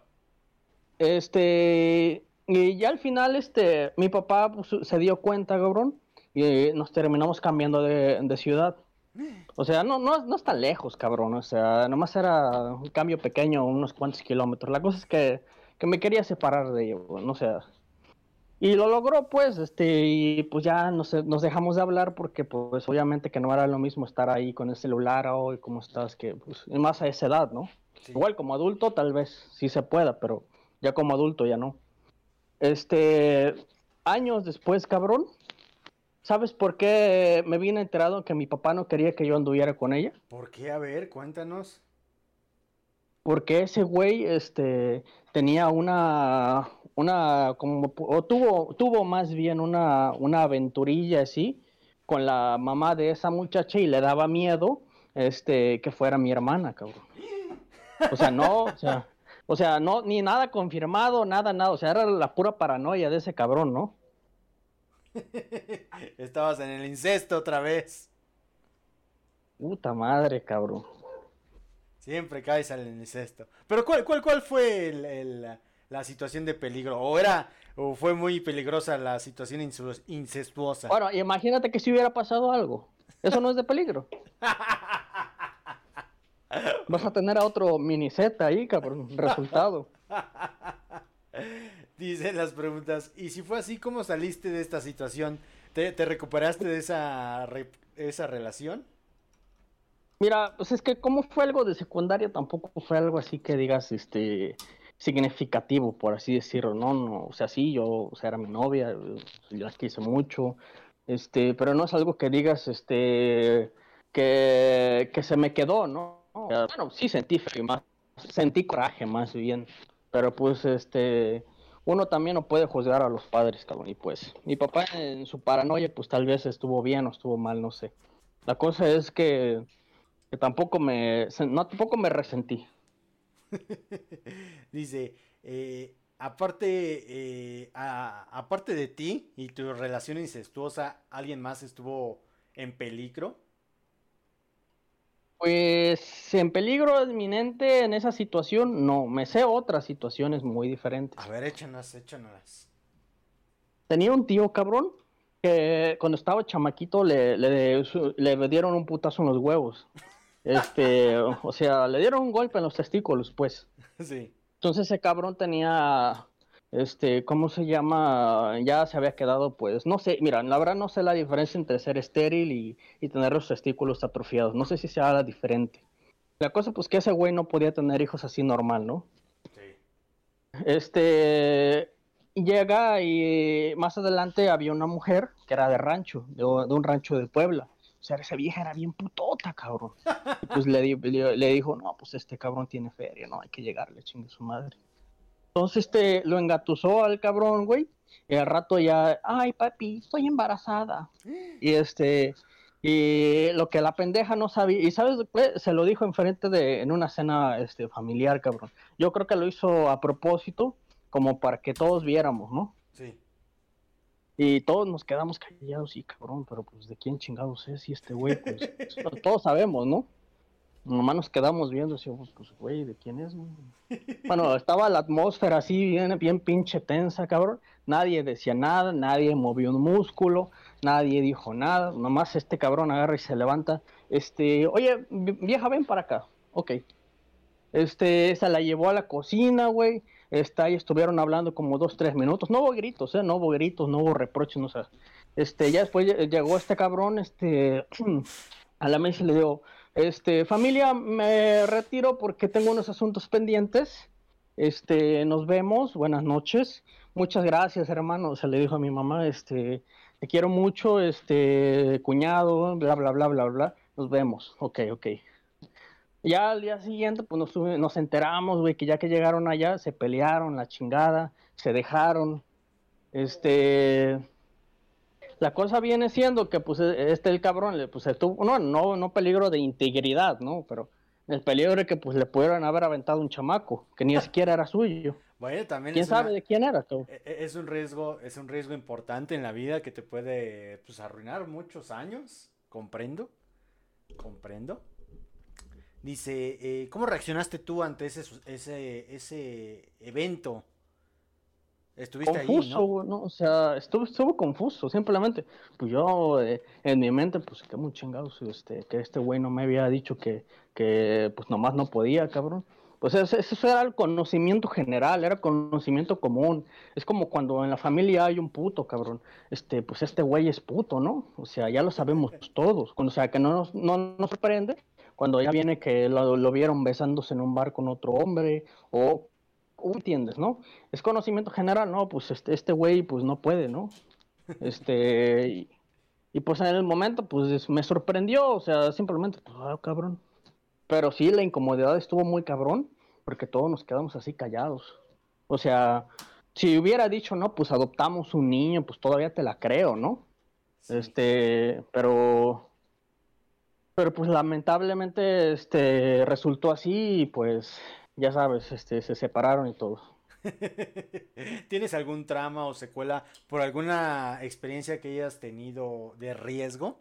Speaker 6: Este, y ya al final, este, mi papá pues, se dio cuenta, cabrón, y nos terminamos cambiando de, de ciudad. O sea, no, no, no está lejos, cabrón. O sea, nomás era un cambio pequeño, unos cuantos kilómetros. La cosa es que, que me quería separar de ella, no sé. Y lo logró, pues, este, y pues ya nos, nos dejamos de hablar porque, pues, obviamente que no era lo mismo estar ahí con el celular hoy, como estás, que, pues, y más a esa edad, ¿no?
Speaker 3: Sí.
Speaker 6: Igual como adulto tal vez sí se pueda, pero ya como adulto ya no. Este, años después, cabrón, ¿sabes por qué me vine enterado que mi papá no quería que yo anduviera con ella?
Speaker 3: ¿Por qué? A ver, cuéntanos.
Speaker 6: Porque ese güey, este, tenía una, una, como, o tuvo, tuvo más bien una, una aventurilla así con la mamá de esa muchacha y le daba miedo, este, que fuera mi hermana, cabrón. O sea, no, o sea, o sea, no, ni nada confirmado, nada, nada, o sea, era la pura paranoia de ese cabrón, ¿no?
Speaker 3: Estabas en el incesto otra vez.
Speaker 6: Puta madre, cabrón.
Speaker 3: Siempre caes al incesto. Pero ¿cuál, cuál, cuál fue el, el, la, la situación de peligro? ¿O era, o fue muy peligrosa la situación insu- incestuosa?
Speaker 6: Bueno, imagínate que si hubiera pasado algo. Eso no es de peligro. Vas a tener a otro miniceta ahí, cabrón. Resultado.
Speaker 3: Dicen las preguntas. Y si fue así, ¿cómo saliste de esta situación? ¿Te, te recuperaste de esa, re- esa relación?
Speaker 6: Mira, pues es que como fue algo de secundaria, tampoco fue algo así que digas, este, significativo, por así decirlo, no, no, o sea, sí, yo, o sea, era mi novia, yo la quise mucho, este, pero no es algo que digas, este, que, que se me quedó, ¿no? O sea, bueno, sí sentí feo, más, sentí coraje más bien, pero pues, este, uno también no puede juzgar a los padres, cabrón, y pues, mi papá en su paranoia, pues tal vez estuvo bien o estuvo mal, no sé. La cosa es que que tampoco me, no, tampoco me resentí.
Speaker 3: Dice, eh, aparte, eh, a- aparte de ti y tu relación incestuosa, ¿alguien más estuvo en peligro?
Speaker 6: Pues en peligro inminente en esa situación, no, me sé otras situaciones muy diferentes.
Speaker 3: A ver, échanos, échanos.
Speaker 6: Tenía un tío cabrón que cuando estaba chamaquito le, le, le dieron un putazo en los huevos. Este, o sea, le dieron un golpe en los testículos, pues.
Speaker 3: Sí.
Speaker 6: Entonces ese cabrón tenía este, ¿cómo se llama? Ya se había quedado, pues, no sé, mira, la verdad no sé la diferencia entre ser estéril y, y tener los testículos atrofiados, no sé si sea la diferente. La cosa, pues, que ese güey no podía tener hijos así normal, ¿no?
Speaker 3: Sí.
Speaker 6: Este, llega y más adelante había una mujer que era de rancho, de, de un rancho de Puebla. O sea, esa vieja era bien putota, cabrón. Y pues le, di- le, le dijo, no, pues este cabrón tiene feria, no, hay que llegarle, chingue su madre. Entonces este, lo engatusó al cabrón, güey. Y al rato ya, ay papi, estoy embarazada. Y este, y lo que la pendeja no sabía, y sabes, güey, se lo dijo enfrente de, en una cena este, familiar, cabrón. Yo creo que lo hizo a propósito, como para que todos viéramos, ¿no?
Speaker 3: Sí.
Speaker 6: Y todos nos quedamos callados, y cabrón, pero pues de quién chingados es, y este güey, pues, todos sabemos, ¿no? Nomás nos quedamos viendo, decíamos, pues, güey, ¿de quién es, güey? Bueno, estaba la atmósfera así, bien, bien pinche tensa, cabrón. Nadie decía nada, nadie movió un músculo, nadie dijo nada. Nomás este cabrón agarra y se levanta. Este, oye, vieja, ven para acá. Ok. Este, se la llevó a la cocina, güey. Está, ahí estuvieron hablando como dos, tres minutos. No hubo gritos, ¿eh? No hubo gritos, no hubo reproches, no sé. Este, ya después llegó este cabrón, este, a la mesa y le digo, este, familia, me retiro porque tengo unos asuntos pendientes. Este, nos vemos, buenas noches. Muchas gracias, hermano. Se le dijo a mi mamá, este, te quiero mucho, este, cuñado, bla, bla, bla, bla, bla. Nos vemos. Ok, ok. Ya al día siguiente, pues nos, nos enteramos, güey, que ya que llegaron allá, se pelearon, la chingada, se dejaron. Este, la cosa viene siendo que, pues, este el cabrón, le, pues, estuvo, no, no, no peligro de integridad, ¿no? Pero el peligro de que, pues, le pudieran haber aventado un chamaco, que ni siquiera era suyo.
Speaker 3: Bueno, también
Speaker 6: ¿Quién
Speaker 3: es
Speaker 6: sabe
Speaker 3: una-
Speaker 6: de quién era, cabrón?
Speaker 3: e- e- es un riesgo, es un riesgo importante en la vida que te puede, pues, arruinar muchos años. Comprendo, comprendo. Dice, eh, ¿cómo reaccionaste tú ante ese, su- ese, ese evento? Estuviste ahí,
Speaker 6: Confuso,
Speaker 3: ¿no?
Speaker 6: güey, ¿no? O sea, estuvo, estuvo confuso, simplemente. Pues yo, eh, en mi mente, pues, que muy chingados, este, que este güey no me había dicho que, que, pues, nomás no podía, cabrón. Pues eso, eso era el conocimiento general, era conocimiento común. Es como cuando en la familia hay un puto, cabrón. Este, pues este güey es puto, ¿no? O sea, ya lo sabemos todos. O sea, que no nos, no nos sorprende cuando ya viene que lo, lo vieron besándose en un bar con otro hombre, o entiendes, ¿no? Es conocimiento general, ¿no? Pues este, este güey, pues no puede, ¿no? Este, y, y, pues en el momento, pues me sorprendió, o sea, simplemente, pues, ah, cabrón. Pero sí, la incomodidad estuvo muy cabrón, porque todos nos quedamos así callados. O sea, si hubiera dicho, no, pues adoptamos un niño, pues todavía te la creo, ¿no?
Speaker 3: Sí.
Speaker 6: Este, pero, pero pues lamentablemente, este, resultó así y pues, ya sabes, este, se separaron y todo.
Speaker 3: ¿Tienes algún trauma o secuela por alguna experiencia que hayas tenido de riesgo?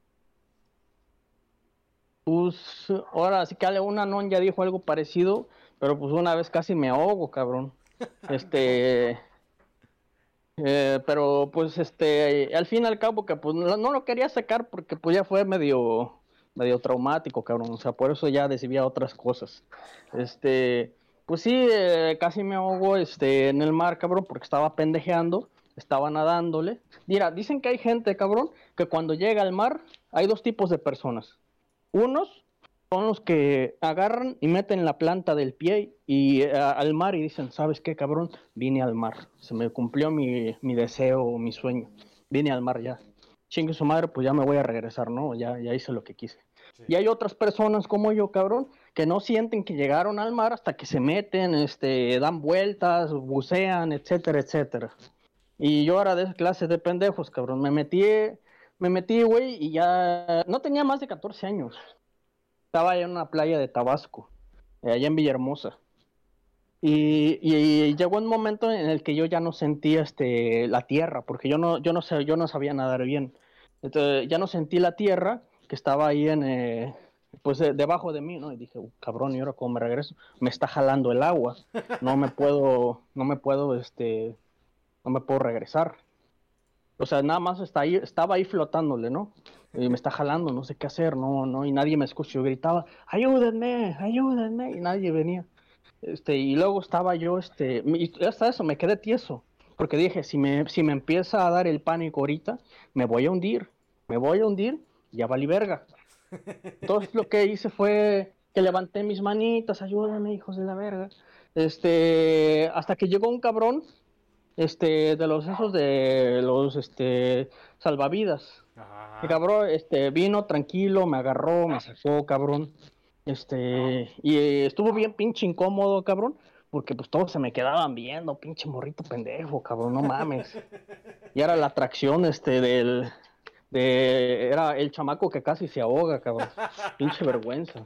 Speaker 6: Pues ahora sí que Ale una non ya dijo algo parecido, pero pues una vez casi me ahogo, cabrón. Este, eh, pero pues este, al fin y al cabo que pues no, no lo quería sacar porque pues ya fue medio, medio traumático, cabrón. O sea, por eso ya decidí a otras cosas. Este, pues sí, eh, casi me ahogo, este, en el mar, cabrón, porque estaba pendejeando, estaba nadándole. Mira, dicen que hay gente, cabrón, que cuando llega al mar hay dos tipos de personas. Unos son los que agarran y meten la planta del pie y eh, al mar y dicen, ¿sabes qué, cabrón? Vine al mar. Se me cumplió mi, mi deseo, mi sueño. Vine al mar ya. Chingue su madre, pues ya me voy a regresar, ¿no? Ya, ya hice lo que quise.
Speaker 3: Sí.
Speaker 6: Y hay otras personas como yo, cabrón, que no sienten que llegaron al mar hasta que se meten, este, dan vueltas, bucean, etcétera, etcétera. Y yo era de esa clase de pendejos, cabrón. Me metí, me metí, güey, y ya no tenía más de catorce años. Estaba en una playa de Tabasco, eh, allá en Villahermosa. Y, y, y llegó un momento en el que yo ya no sentía este, la tierra, porque yo no, yo no sé, yo no sabía nadar bien. Entonces ya no sentí la tierra que estaba ahí en, eh, pues eh, debajo de mí, ¿no? Y dije, "Uh, cabrón, ¿y ahora cómo me regreso? Me está jalando el agua, no me puedo, no me puedo, este, no me puedo regresar. O sea, nada más está ahí, estaba ahí flotándole, ¿no? Y me está jalando, no sé qué hacer, no, no, y nadie me escucha. Yo gritaba, ayúdenme, ayúdenme, y nadie venía. Este, y luego estaba yo, este, y hasta eso me quedé tieso, porque dije, si me, si me empieza a dar el pánico ahorita, me voy a hundir, me voy a hundir, ya valí verga. Entonces lo que hice fue que levanté mis manitas, ayúdame, hijos de la verga. Este, hasta que llegó un cabrón, este, de los esos de los, este, salvavidas.
Speaker 3: Ajá.
Speaker 6: El cabrón, este, vino tranquilo, me agarró, me sacó, cabrón. Este, y eh, estuvo bien pinche incómodo, cabrón, porque pues todos se me quedaban viendo, pinche morrito pendejo, cabrón, no mames. Y era la atracción, este, del, de, era el chamaco que casi se ahoga, cabrón. Pinche vergüenza.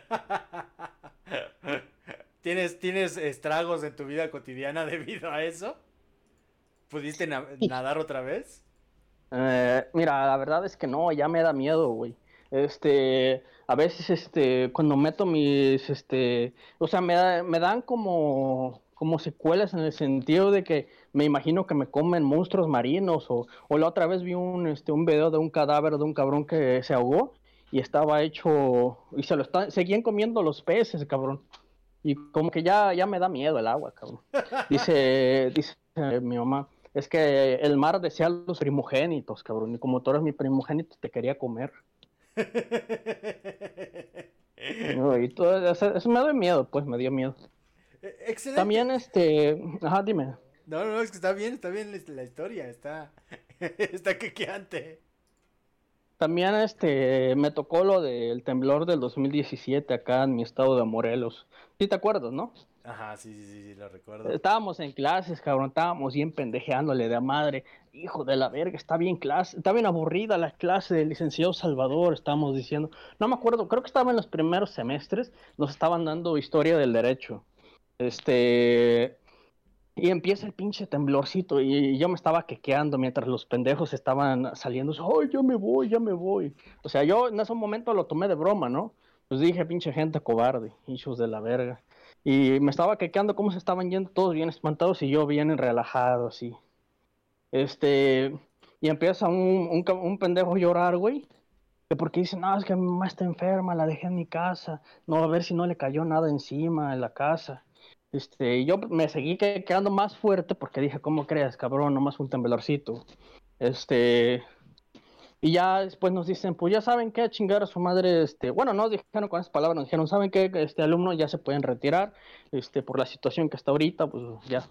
Speaker 3: ¿Tienes, ¿Tienes estragos en tu vida cotidiana debido a eso? ¿Pudiste na- nadar otra vez?
Speaker 6: Eh, mira, la verdad es que no, ya me da miedo, güey. Este, a veces, este, cuando meto mis, este, o sea, me, da- me dan como, como secuelas en el sentido de que me imagino que me comen monstruos marinos o, o la otra vez vi un, este, un video de un cadáver de un cabrón que se ahogó y estaba hecho, y se lo están, seguían comiendo los peces, cabrón. Y como que ya, ya me da miedo el agua, cabrón. Dice, dice eh, mi mamá, es que el mar desea los primogénitos, cabrón, y como tú eres mi primogénito, te quería comer. No, y todo eso, eso me dio miedo, pues, me dio miedo.
Speaker 3: Excelente.
Speaker 6: También, este, ajá, dime.
Speaker 3: No, no, no, es que está bien, está bien la historia, está, está quequeante.
Speaker 6: También, este, me tocó lo del temblor del dos mil diecisiete acá en mi estado de Morelos. ¿Sí te acuerdas, no?
Speaker 3: Ajá, sí, sí, sí, sí, lo recuerdo.
Speaker 6: Estábamos en clases, cabrón, estábamos bien pendejeándole de madre. Hijo de la verga, está bien clase, está bien aburrida la clase del licenciado Salvador, estábamos diciendo. No me acuerdo, creo que estaba en los primeros semestres, nos estaban dando historia del derecho. Este, y empieza el pinche temblorcito y yo me estaba quequeando mientras los pendejos estaban saliendo. ¡Ay, ya me voy, ya me voy! O sea, yo en ese momento lo tomé de broma, ¿no? Pues dije, pinche gente cobarde, hijos de la verga. Y me estaba quequeando cómo se estaban yendo todos bien espantados y yo bien relajado, así. Este, y empieza un, un, un pendejo a llorar, güey. Que porque dice, no, es que mi mamá está enferma, la dejé en mi casa. No, a ver si no le cayó nada encima en la casa. Este, y yo me seguí que- quedando más fuerte porque dije, ¿cómo crees, cabrón? Nomás un temblorcito. Este, y ya después nos dicen, pues ya saben qué, chingar a su madre, este, bueno, no dijeron con esas palabras, nos dijeron, ¿saben qué? Este alumno ya se pueden retirar, este, por la situación que está ahorita, pues ya.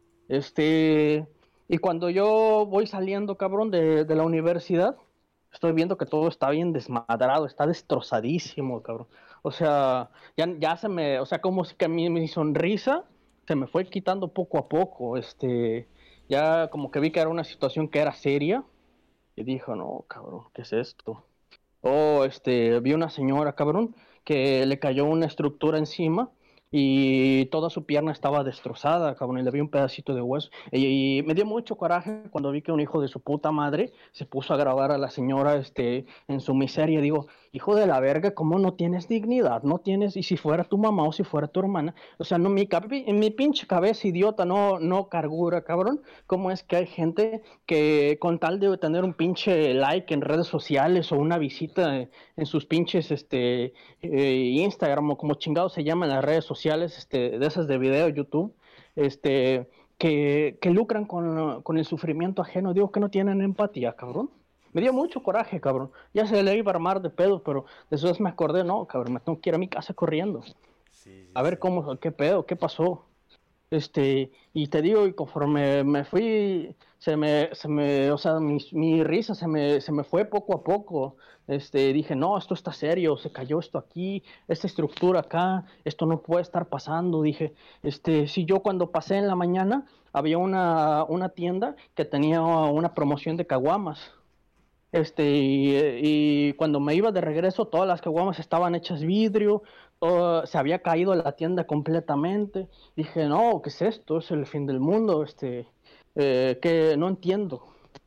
Speaker 6: Este, y cuando yo voy saliendo, cabrón, de, de la universidad, estoy viendo que todo está bien desmadrado, está destrozadísimo, cabrón. O sea, ya, ya se me, o sea, como si que mi, mi sonrisa se me fue quitando poco a poco, este, ya como que vi que era una situación que era seria, y dijo, no, cabrón, ¿qué es esto? Oh, este, vi una señora, cabrón, que le cayó una estructura encima y toda su pierna estaba destrozada, cabrón, y le vi un pedacito de hueso. Y, y me dio mucho coraje cuando vi que un hijo de su puta madre se puso a grabar a la señora, este, en su miseria. Digo, hijo de la verga, ¿cómo no tienes dignidad? No tienes, y si fuera tu mamá o si fuera tu hermana, o sea, no, mi, cabe- en mi pinche cabeza idiota no, no cargura, cabrón, ¿cómo es que hay gente que con tal de tener un pinche like en redes sociales o una visita en sus pinches, este, eh, Instagram o como chingados se llaman las redes sociales, este, de esas de video, YouTube, este, que, que lucran con, con el sufrimiento ajeno? Digo que no tienen empatía, cabrón. Me dio mucho coraje, cabrón. Ya se le iba a armar de pedo, pero después me acordé, no, cabrón, me tengo que ir a mi casa corriendo.
Speaker 3: Sí, sí,
Speaker 6: A ver
Speaker 3: sí.
Speaker 6: cómo, qué pedo, qué pasó. Este, y te digo, y conforme me fui, se me, se me, o sea, mi, mi risa se me, se me fue poco a poco. Este, dije, no, esto está serio, se cayó esto aquí, esta estructura acá, esto no puede estar pasando. Dije, este, si yo cuando pasé en la mañana, había una, una tienda que tenía una promoción de caguamas. Este, y, y cuando me iba de regreso, todas las caguamas estaban hechas vidrio, todo- se había caído la tienda completamente. Dije, no, ¿qué es esto? Es el fin del mundo, este, eh, que no entiendo.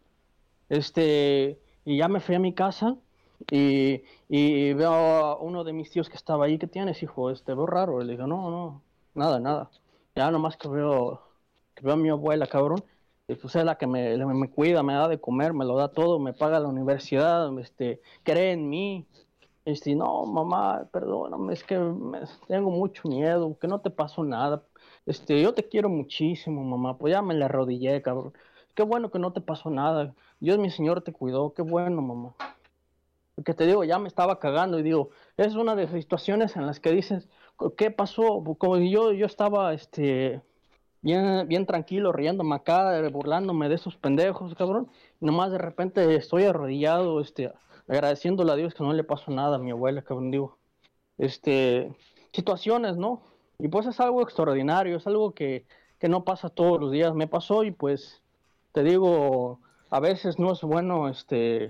Speaker 6: Este, y ya me fui a mi casa y, y veo a uno de mis tíos que estaba ahí. ¿Qué tienes, hijo? Este, veo raro. Le digo, no, no, nada, nada. Ya nomás que veo, que veo a mi abuela, cabrón. Y pues es la que me, me, me cuida, me da de comer, me lo da todo, me paga la universidad, este, cree en mí. Este, no, mamá, perdóname, es que me- tengo mucho miedo, que no te pasó nada. Este, yo te quiero muchísimo, mamá, pues ya me le arrodillé, cabrón. Qué bueno que no te pasó nada. Dios mi Señor te cuidó, qué bueno, mamá. Porque te digo, ya me estaba cagando y digo, es una de las situaciones en las que dices, ¿qué pasó? Como yo, yo estaba, este, bien, bien tranquilo, riéndome acá, eh, burlándome de esos pendejos, cabrón. Y nomás de repente estoy arrodillado, este, agradeciéndole a Dios que no le pasó nada a mi abuela, cabrón, digo. Este, situaciones, ¿no? Y pues es algo extraordinario, es algo que, que no pasa todos los días. Me pasó y pues, te digo, a veces no es bueno, este,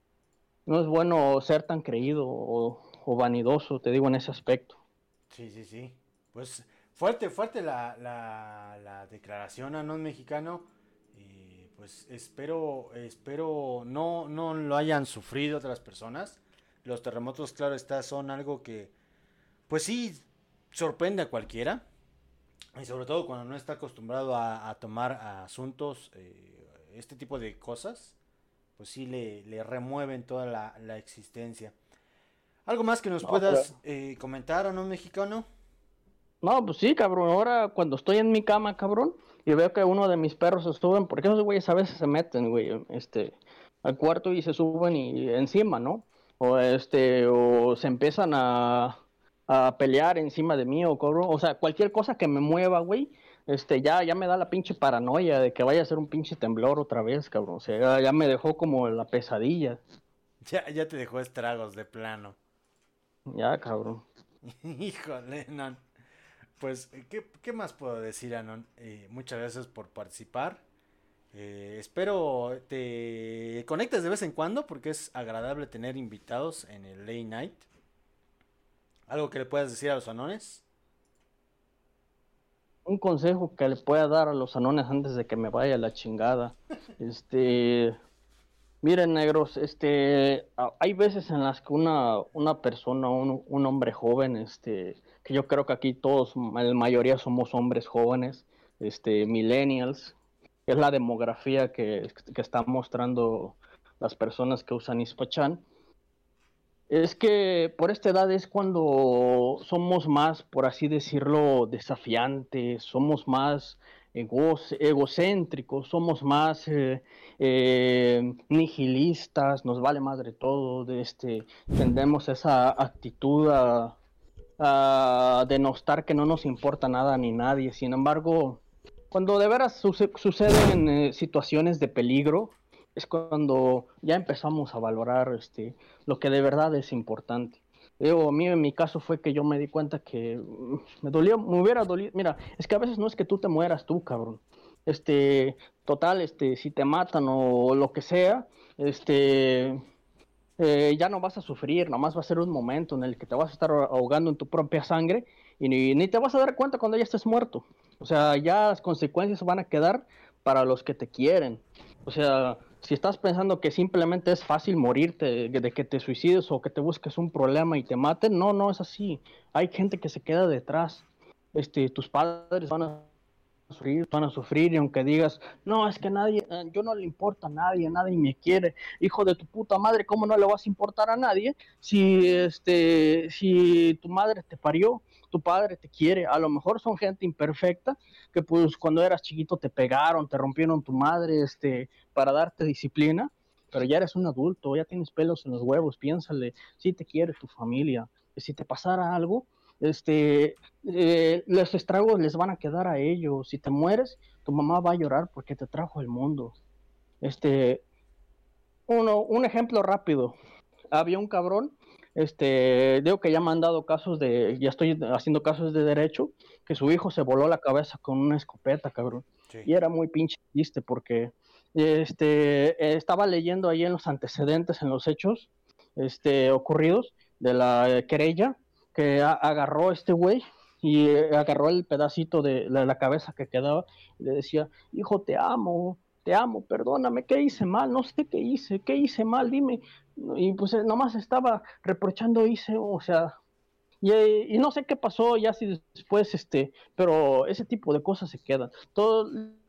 Speaker 6: no es bueno ser tan creído o, o vanidoso, te digo, en ese aspecto.
Speaker 3: Sí, sí, sí. Pues fuerte, fuerte la, la, la declaración, Anon mexicano. Y pues espero, espero no, no lo hayan sufrido otras personas. Los terremotos, claro está, son algo que, pues sí, sorprende a cualquiera. Y sobre todo cuando no está acostumbrado a, a tomar asuntos, eh, este tipo de cosas, pues sí le, le remueven toda la, la existencia. ¿Algo más que nos
Speaker 6: No, pero
Speaker 3: puedas eh, comentar, Anon mexicano?
Speaker 6: no, pues sí, cabrón. Ahora cuando estoy en mi cama, cabrón, y veo que uno de mis perros se suben, porque esos güeyes a veces se meten, güey, este, al cuarto y se suben y encima, ¿no? O este, o se empiezan a, a pelear encima de mí, o cabrón. O sea, cualquier cosa que me mueva, güey, este, ya, ya me da la pinche paranoia de que vaya a ser un pinche temblor otra vez, cabrón. O sea, ya, ya me dejó como la pesadilla.
Speaker 3: Ya, ya te dejó estragos de plano.
Speaker 6: Ya, cabrón.
Speaker 3: Híjole, Anon. Pues, ¿qué, qué más puedo decir, Anon? Eh, muchas gracias por participar. Eh, espero te conectes de vez en cuando porque es agradable tener invitados en el Late Night. ¿Algo que le puedas decir a los anones?
Speaker 6: Un consejo que le pueda dar a los anones antes de que me vaya a la chingada. Este, miren, negros, este, a- hay veces en las que una, una persona, un, un hombre joven, este, que yo creo que aquí todos, la mayoría somos hombres jóvenes, este, millennials, que es la demografía que, que están mostrando las personas que usan Ispachan. Es que por esta edad es cuando somos más, por así decirlo, desafiantes, somos más ego- egocéntricos, somos más eh, eh, nihilistas, nos vale madre todo, de este, tendemos esa actitud a, a denostar que no nos importa nada ni nadie. Sin embargo, cuando de veras suce- suceden eh, situaciones de peligro, es cuando ya empezamos a valorar este, lo que de verdad es importante. Digo, a mí en mi caso fue que yo me di cuenta que mm, me dolía, me hubiera dolido. Mira, es que a veces no es que tú te mueras tú, cabrón. Este, total, este, si te matan o lo que sea, este, eh, ya no vas a sufrir, nomás va a ser un momento en el que te vas a estar ahogando en tu propia sangre y ni, ni te vas a dar cuenta cuando ya estés muerto. O sea, ya las consecuencias van a quedar para los que te quieren. O sea, si estás pensando que simplemente es fácil morirte, de que te suicides o que te busques un problema y te maten, no, no es así. Hay gente que se queda detrás. Este, tus padres van a sufrir, van a sufrir y aunque digas, no, es que nadie, eh, yo no le importa a nadie, nadie me quiere, hijo de tu puta madre, ¿cómo no le vas a importar a nadie si, este, si tu madre te parió, tu padre te quiere? A lo mejor son gente imperfecta que pues cuando eras chiquito te pegaron, te rompieron tu madre, este, para darte disciplina, pero ya eres un adulto, ya tienes pelos en los huevos, piénsale, si te quiere tu familia, si te pasara algo, este, eh, los estragos les van a quedar a ellos. Si te mueres, tu mamá va a llorar porque te trajo el mundo. Este, uno, un ejemplo rápido. Había un cabrón, este, digo que ya me han dado casos de, ya estoy haciendo casos de derecho, que su hijo se voló la cabeza con una escopeta, cabrón.
Speaker 3: Sí.
Speaker 6: Y era muy pinche triste porque, este, eh, estaba leyendo ahí en los antecedentes, en los hechos, este, ocurridos de la eh, querella, que a- agarró este güey y eh, agarró el pedacito de la, la cabeza que quedaba y le decía, hijo, te amo, te amo, perdóname, ¿qué hice mal? No sé qué hice, ¿qué hice mal? Dime. Y pues eh, nomás estaba reprochando, hice, o sea, y, eh, y no sé qué pasó ya si después, este, pero ese tipo de cosas se quedan. Todo,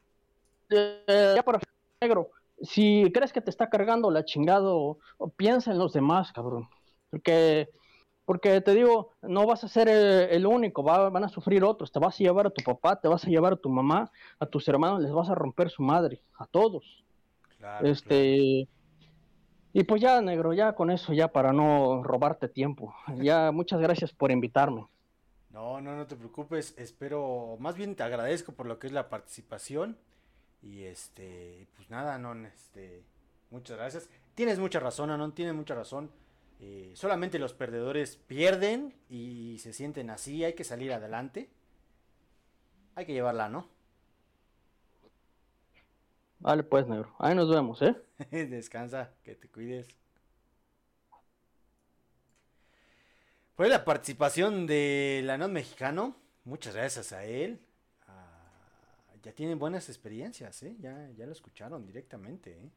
Speaker 6: eh, ya para negro, si crees que te está cargando la chingada, o, o piensa en los demás, cabrón. Porque, porque te digo, no vas a ser el, el único, va, van a sufrir otros. Te vas a llevar a tu papá, te vas a llevar a tu mamá, a tus hermanos, les vas a romper su madre, a todos.
Speaker 3: Claro,
Speaker 6: este, claro. Y pues ya, negro, ya con eso, ya para no robarte tiempo. Ya, muchas gracias por invitarme.
Speaker 3: No, no, no te preocupes. Espero, más bien te agradezco por lo que es la participación. Y este, pues nada, no, este, muchas gracias. Tienes mucha razón, Anon, tienes mucha razón. Eh, solamente los perdedores pierden y se sienten así. Hay que salir adelante. Hay que llevarla, ¿no?
Speaker 6: Vale, pues, negro. Ahí nos vemos, ¿eh?
Speaker 3: Descansa, que te cuides. Fue la participación del Anon mexicano. Muchas gracias a él. Uh, ya tienen buenas experiencias, ¿eh? Ya, ya lo escucharon directamente, ¿eh?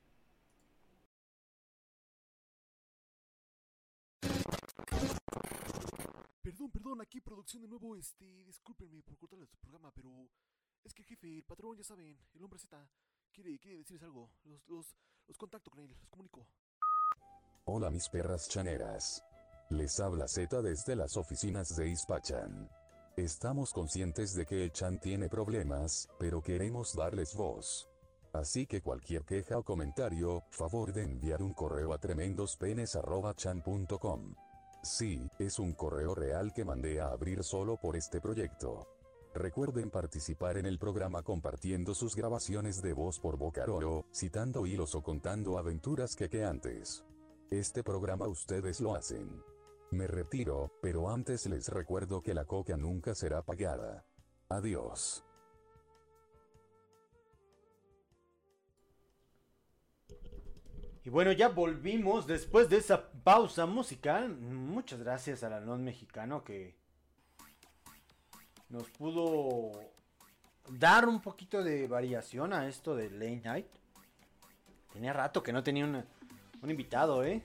Speaker 7: Perdón, perdón, aquí producción de nuevo, este, discúlpenme por cortarle su programa, pero es que el jefe, el patrón, ya saben, el hombre Z, quiere, quiere decirles algo, los, los, los contacto con él, los comunico.
Speaker 1: Hola mis perras chaneras. Les habla Z desde las oficinas de Ispachan. Estamos conscientes de que el Chan tiene problemas, pero queremos darles voz. Así que cualquier queja o comentario, favor de enviar un correo a tremendospenes arroba chan punto com. Sí, es un correo real que mandé a abrir solo por este proyecto. Recuerden participar en el programa compartiendo sus grabaciones de voz por Bocaroro, citando hilos o contando aventuras que que antes. Este programa ustedes lo hacen. Me retiro, pero antes les recuerdo que la coca nunca será pagada. Adiós.
Speaker 3: Y bueno, ya volvimos después de esa pausa musical. Muchas gracias al Anon mexicano que nos pudo dar un poquito de variación a esto de Late Night. Tenía rato que no tenía una, un invitado, ¿eh?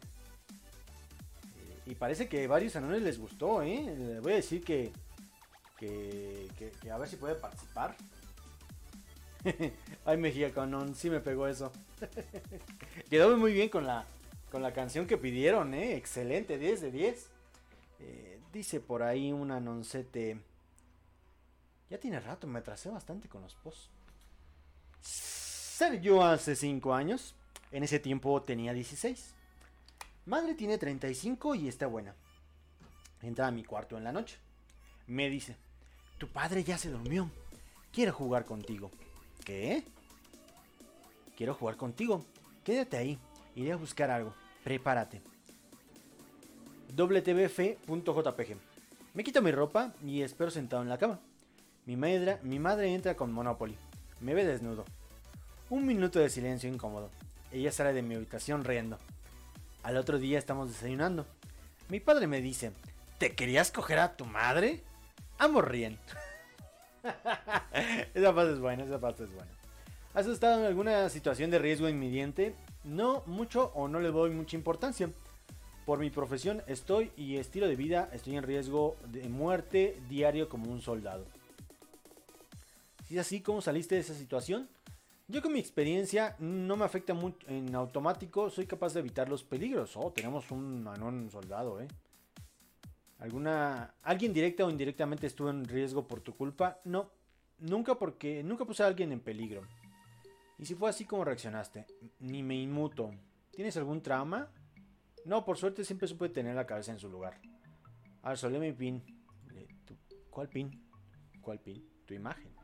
Speaker 3: Y parece que a varios anones les gustó, ¿eh? Le voy a decir que, que, que, que a ver si puede participar. Ay, Mejía Canon, sí me pegó eso. Quedó muy bien con la, con la canción que pidieron, ¿eh? Excelente, diez de diez. Eh, dice por ahí un anoncete. Ya tiene rato, me atrasé bastante con los posts. Ser yo hace cinco años. En ese tiempo tenía dieciséis. Madre tiene treinta y cinco y está buena. Entra a mi cuarto en la noche. Me dice, tu padre ya se durmió. Quiero jugar contigo. ¿Qué? Quiero jugar contigo. Quédate ahí. Iré a buscar algo. Prepárate. w t b f punto j p g. Me quito mi ropa y espero sentado en la cama. Mi madre, mi madre entra con Monopoly. Me ve desnudo. Un minuto de silencio incómodo. Ella sale de mi habitación riendo. Al otro día estamos desayunando. Mi padre me dice, ¿te querías coger a tu madre? Ambos ríen. Esa parte es buena, esa parte es buena. ¿Has estado en alguna situación de riesgo inminente? No mucho o no le doy mucha importancia. Por mi profesión estoy y estilo de vida estoy en riesgo de muerte diario como un soldado. Si es así, ¿cómo saliste de esa situación? Yo con mi experiencia no me afecta mucho en automático, soy capaz de evitar los peligros. Oh, tenemos un anón soldado, eh. ¿Alguna, alguien directa o indirectamente estuvo en riesgo por tu culpa? No, nunca porque nunca puse a alguien en peligro. Y si fue así, ¿cómo reaccionaste? Ni me inmuto. ¿Tienes algún trauma? No, por suerte siempre supe tener la cabeza en su lugar. Ah, solé mi pin. ¿Tu, ¿Cuál pin? ¿Cuál pin? Tu imagen.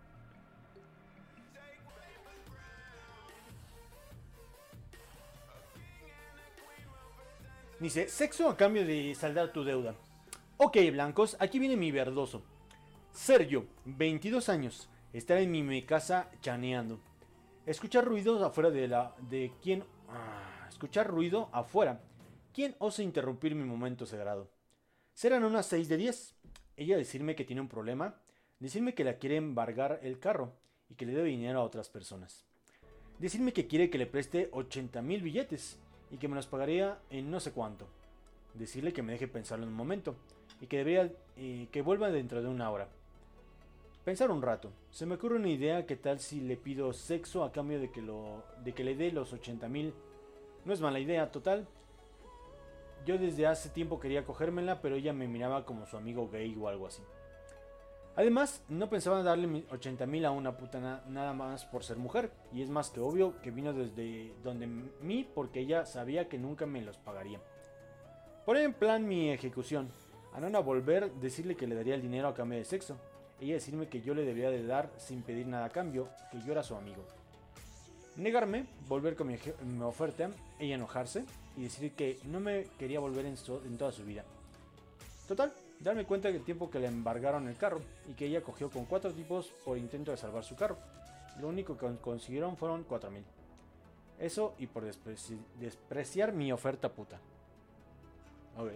Speaker 3: Dice, sexo a cambio de saldar tu deuda. Ok, blancos, aquí viene mi verdoso. Sergio, veintidós años, estar en mi casa chaneando. Escuchar ruidos afuera de la... de quién... Ah, escuchar ruido afuera. ¿Quién osa interrumpir mi momento sagrado? Serán unas seis de diez. Ella decirme que tiene un problema. Decirme que la quiere embargar el carro y que le debe dinero a otras personas. Decirme que quiere que le preste ochenta mil billetes y que me los pagaría en no sé cuánto. Decirle que me deje pensarlo en un momento y que debería eh, que vuelva dentro de una hora. Pensar un rato. Se me ocurre una idea. ¿Qué tal si le pido sexo a cambio de que lo de que le dé los ochenta mil? No es mala idea, total. Yo desde hace tiempo quería cogérmela, pero ella me miraba como su amigo gay o algo así. Además, no pensaba darle ochenta mil a una puta na- nada más por ser mujer. Y es más que obvio que vino desde donde mí porque ella sabía que nunca me los pagaría. Poner en plan mi ejecución. A Nona volver, decirle que le daría el dinero a cambio de sexo. Ella decirme que yo le debía de dar sin pedir nada a cambio, que yo era su amigo. Negarme, volver con mi, eje- mi oferta, ella enojarse y decir que no me quería volver en, so- en toda su vida. Total, darme cuenta del tiempo que le embargaron el carro y que ella cogió con cuatro tipos por intento de salvar su carro. Lo único que consiguieron fueron cuatro mil. Eso y por despreci- despreciar mi oferta puta. Ok.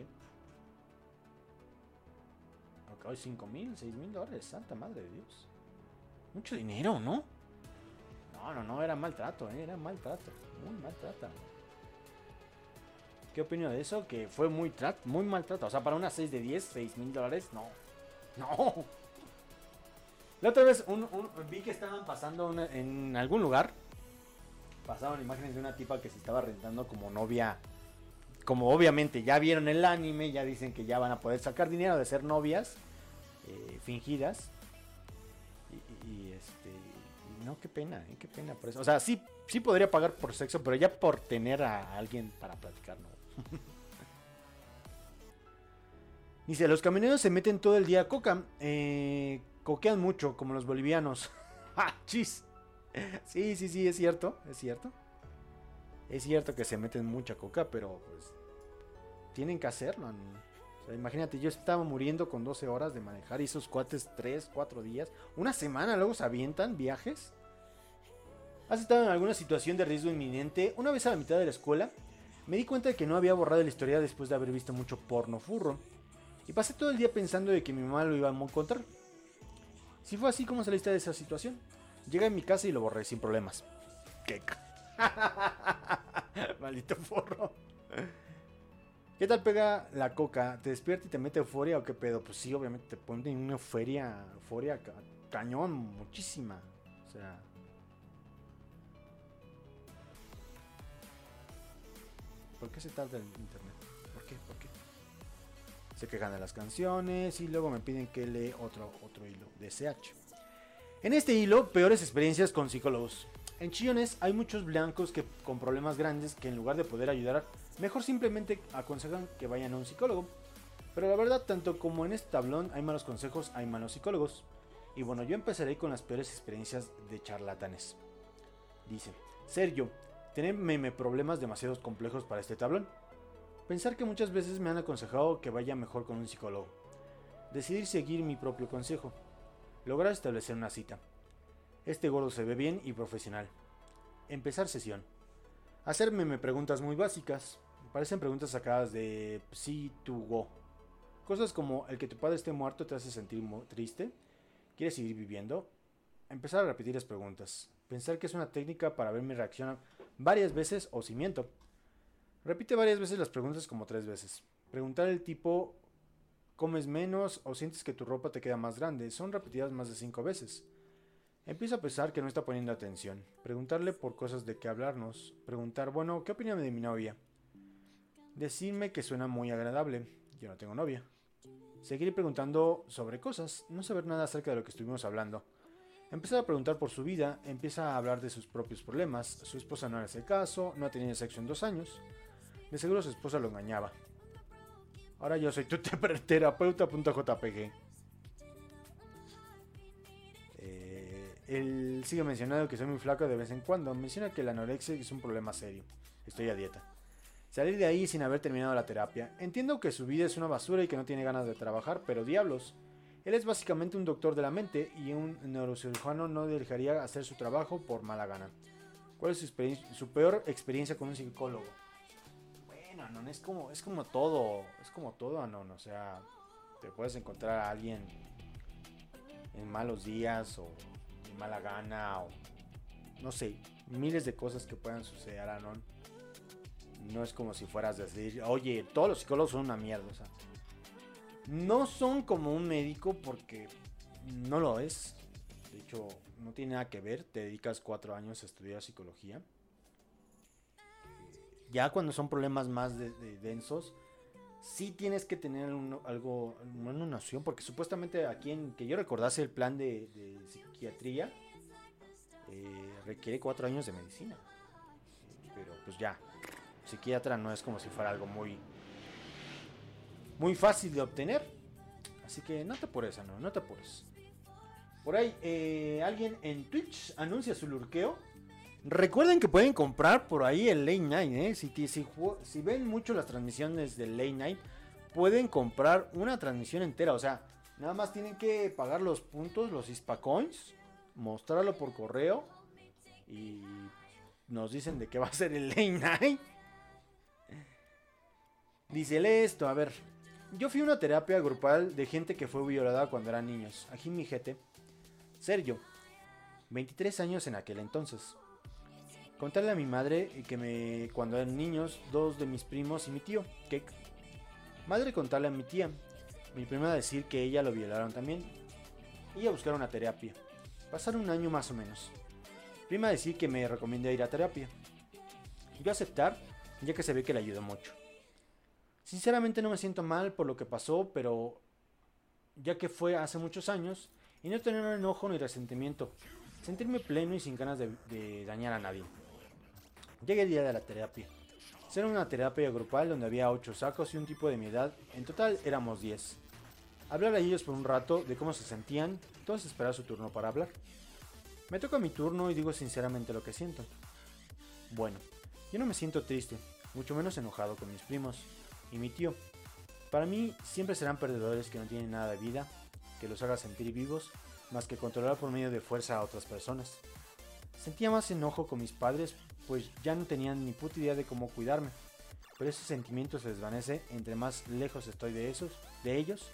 Speaker 3: Ok, cinco mil, seis mil dólares, santa madre de Dios. Mucho dinero, ¿no? No, no, no, era maltrato, ¿eh? Era maltrato, muy maltrato. ¿Qué opino de eso? Que fue muy trato, muy maltrato. O sea, para una seis de diez, seis mil dólares, no. No. La otra vez un, un- vi que estaban pasando una- en algún lugar. Pasaban imágenes de una tipa que se estaba rentando como novia. Como obviamente ya vieron el anime, ya dicen que ya van a poder sacar dinero de ser novias eh, fingidas. Y, y, este. y no, qué pena, eh, qué pena por eso. O sea, sí, sí podría pagar por sexo, pero ya por tener a alguien para platicar, no. Dice, los camioneros se meten todo el día a coca. Eh, coquean mucho, como los bolivianos. ¡Ja! ¡Chis! Sí, sí, sí, es cierto, es cierto. Es cierto que se meten mucha coca, pero pues tienen que hacerlo. O sea, imagínate, yo estaba muriendo con doce horas de manejar y esos cuates tres, cuatro días. Una semana luego se avientan viajes. ¿Has estado en alguna situación de riesgo inminente? Una vez a la mitad de la escuela, me di cuenta de que no había borrado la historia después de haber visto mucho porno furro. Y pasé todo el día pensando de que mi mamá lo iba a encontrar. Si fue así, ¿cómo saliste de esa situación? Llegué a mi casa y lo borré sin problemas. ¿Qué? Maldito forro. ¿Qué tal pega la coca? ¿Te despierta y te mete euforia o qué pedo? Pues sí, obviamente te pone en una euforia, euforia ca- cañón, muchísima. O sea... ¿Por qué se tarda el internet? ¿Por qué? ¿Por qué? Se quejan de las canciones y luego me piden que lee otro, otro hilo de C H. En este hilo, peores experiencias con psicólogos. En Chillones hay muchos blancos que con problemas grandes que en lugar de poder ayudar, mejor simplemente aconsejan que vayan a un psicólogo. Pero la verdad, tanto como en este tablón hay malos consejos, hay malos psicólogos. Y bueno, yo empezaré con las peores experiencias de charlatanes. Dice, Sergio, tener meme problemas demasiado complejos para este tablón. Pensar que muchas veces me han aconsejado que vaya mejor con un psicólogo. Decidir seguir mi propio consejo. Lograr establecer una cita. Este gordo se ve bien y profesional. Empezar sesión. Hacerme preguntas muy básicas. Parecen preguntas sacadas de Psi to Go. Cosas como el que tu padre esté muerto te hace sentir triste. ¿Quieres seguir viviendo? Empezar a repetir las preguntas. Pensar que es una técnica para ver mi reacción varias veces o si miento. Repite varias veces las preguntas como tres veces. Preguntar el tipo ¿comes menos o sientes que tu ropa te queda más grande? Son repetidas más de cinco veces. Empiezo a pensar que no está poniendo atención. Preguntarle por cosas de qué hablarnos. Preguntar, bueno, ¿qué opina de mi novia? Decirme que suena muy agradable. Yo no tengo novia. Seguir preguntando sobre cosas. No saber nada acerca de lo que estuvimos hablando. Empezar a preguntar por su vida. Empieza a hablar de sus propios problemas. Su esposa no le hace caso. No ha tenido sexo en dos años. De seguro su esposa lo engañaba. Ahora yo soy tu terapeuta.jpg. Eh, él sigue mencionando que soy muy flaco de vez en cuando. Menciona que la anorexia es un problema serio. Estoy a dieta. Salir de ahí sin haber terminado la terapia. Entiendo que su vida es una basura y que no tiene ganas de trabajar, pero diablos. Él es básicamente un doctor de la mente y un neurocirujano no dejaría hacer su trabajo por mala gana. ¿Cuál es su, experien- su peor experiencia con un psicólogo? Bueno, no, es como, es como todo, es como todo, no, o sea, te puedes encontrar a alguien en malos días o en mala gana o no sé, miles de cosas que puedan suceder, Anon. No es como si fueras a decir, oye, todos los psicólogos son una mierda, o sea, no son como un médico porque no lo es. De hecho, no tiene nada que ver, te dedicas cuatro años a estudiar psicología. Ya cuando son problemas más de, de densos, sí tienes que tener un, algo, una noción, porque supuestamente aquí en que yo recordase el plan de, de psiquiatría eh, requiere cuatro años de medicina. Eh, pero pues ya, psiquiatra no es como si fuera algo muy, muy fácil de obtener. Así que no te apures, no, no te apures. Por ahí, eh, alguien en Twitch anuncia su lurkeo. Recuerden que pueden comprar por ahí el Late Night, ¿eh? Si, si, si ven mucho las transmisiones del Late Night, pueden comprar una transmisión entera. O sea, nada más tienen que pagar los puntos, los Ispacoins, mostrarlo por correo y nos dicen de qué va a ser el Late Night. Dícele esto, a ver. Yo fui a una terapia grupal de gente que fue violada cuando eran niños. Aquí mi jete. Sergio, veintitrés años en aquel entonces. Contarle a mi madre que me cuando eran niños, dos de mis primos y mi tío, Cake. Madre contarle a mi tía. Mi prima decir que ella lo violaron también. Y a buscar una terapia. Pasar un año más o menos. Prima decir que me recomienda ir a terapia. Yo aceptar, ya que se ve que le ayudó mucho. Sinceramente no me siento mal por lo que pasó, pero ya que fue hace muchos años, y no tener enojo ni resentimiento, sentirme pleno y sin ganas de, de dañar a nadie. Llegué el día de la terapia. Era una terapia grupal donde había ocho sacos y un tipo de mi edad, en total éramos diez. Hablar a ellos por un rato de cómo se sentían, todos esperaban su turno para hablar. Me toca mi turno y digo sinceramente lo que siento. Bueno, yo no me siento triste, mucho menos enojado con mis primos y mi tío. Para mí siempre serán perdedores que no tienen nada de vida, que los haga sentir vivos, más que controlar por medio de fuerza a otras personas. Sentía más enojo con mis padres, pues ya no tenían ni puta idea de cómo cuidarme, pero ese sentimiento se desvanece entre más lejos estoy de esos, de ellos,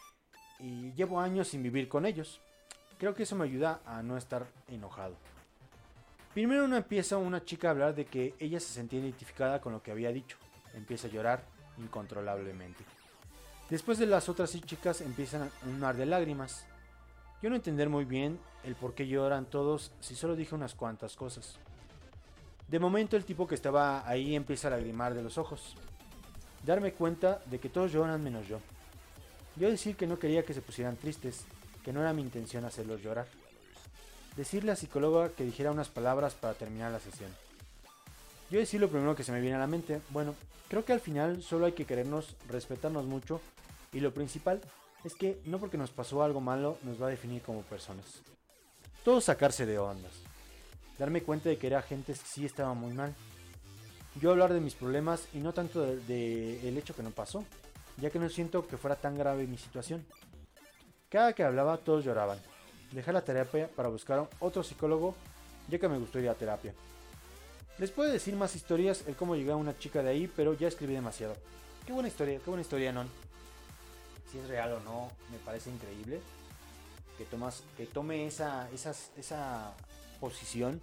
Speaker 3: y llevo años sin vivir con ellos. Creo que eso me ayuda a no estar enojado. Primero una empieza una chica a hablar de que ella se sentía identificada con lo que había dicho. Empieza a llorar incontrolablemente. Después de las otras chicas empiezan un mar de lágrimas. Yo no entender muy bien el por qué lloran todos si solo dije unas cuantas cosas. De momento el tipo que estaba ahí empieza a lagrimar de los ojos. Darme cuenta de que todos lloran menos yo. Yo decir que no quería que se pusieran tristes, que no era mi intención hacerlos llorar. Decirle a la psicóloga que dijera unas palabras para terminar la sesión. Yo decir lo primero que se me viene a la mente, bueno, creo que al final solo hay que querernos, respetarnos mucho, y lo principal es que no porque nos pasó algo malo nos va a definir como personas. Todo sacarse de ondas. Darme cuenta de que era gente que sí estaba muy mal. Yo hablar de mis problemas y no tanto de, de el hecho que no pasó, ya que no siento que fuera tan grave mi situación. Cada que hablaba todos lloraban. Dejé la terapia para buscar otro psicólogo, ya que me gustó ir a terapia. Les puedo decir más historias, el cómo llegué a una chica de ahí, pero ya escribí demasiado. Qué buena historia, qué buena historia, Non. Si es real o no, me parece increíble que tomas, que tome esa, esas, esa posición.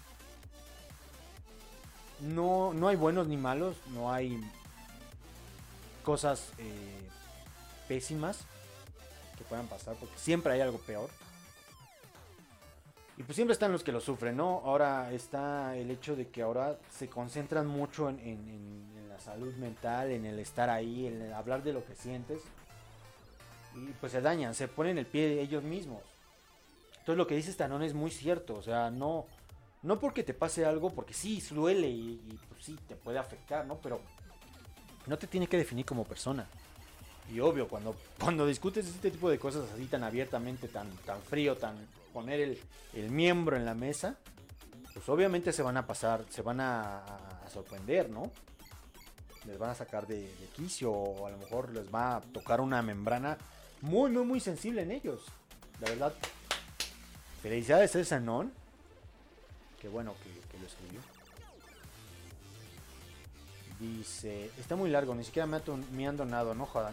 Speaker 3: No, no hay buenos ni malos, no hay cosas eh, pésimas que puedan pasar, porque siempre hay algo peor. Y pues siempre están los que lo sufren, ¿no? Ahora está el hecho de que ahora se concentran mucho en, en, en, en la salud mental, en el estar ahí, en el hablar de lo que sientes. Y pues se dañan, se ponen el pie ellos mismos. Entonces lo que dice Stanón es muy cierto, o sea, no, no porque te pase algo, porque sí, duele y, y pues sí, te puede afectar, ¿no? Pero no te tiene que definir como persona. Y obvio, cuando, cuando discutes este tipo de cosas así tan abiertamente, tan, tan frío, tan poner el, el miembro en la mesa, pues obviamente se van a pasar, se van a, a sorprender, ¿no? Les van a sacar de, de quicio, o a lo mejor les va a tocar una membrana muy, muy, muy sensible en ellos. La verdad, felicidades a ese non. Qué bueno que, que lo escribió. Dice, está muy largo, ni siquiera me, ha ton- me han donado, no jodan.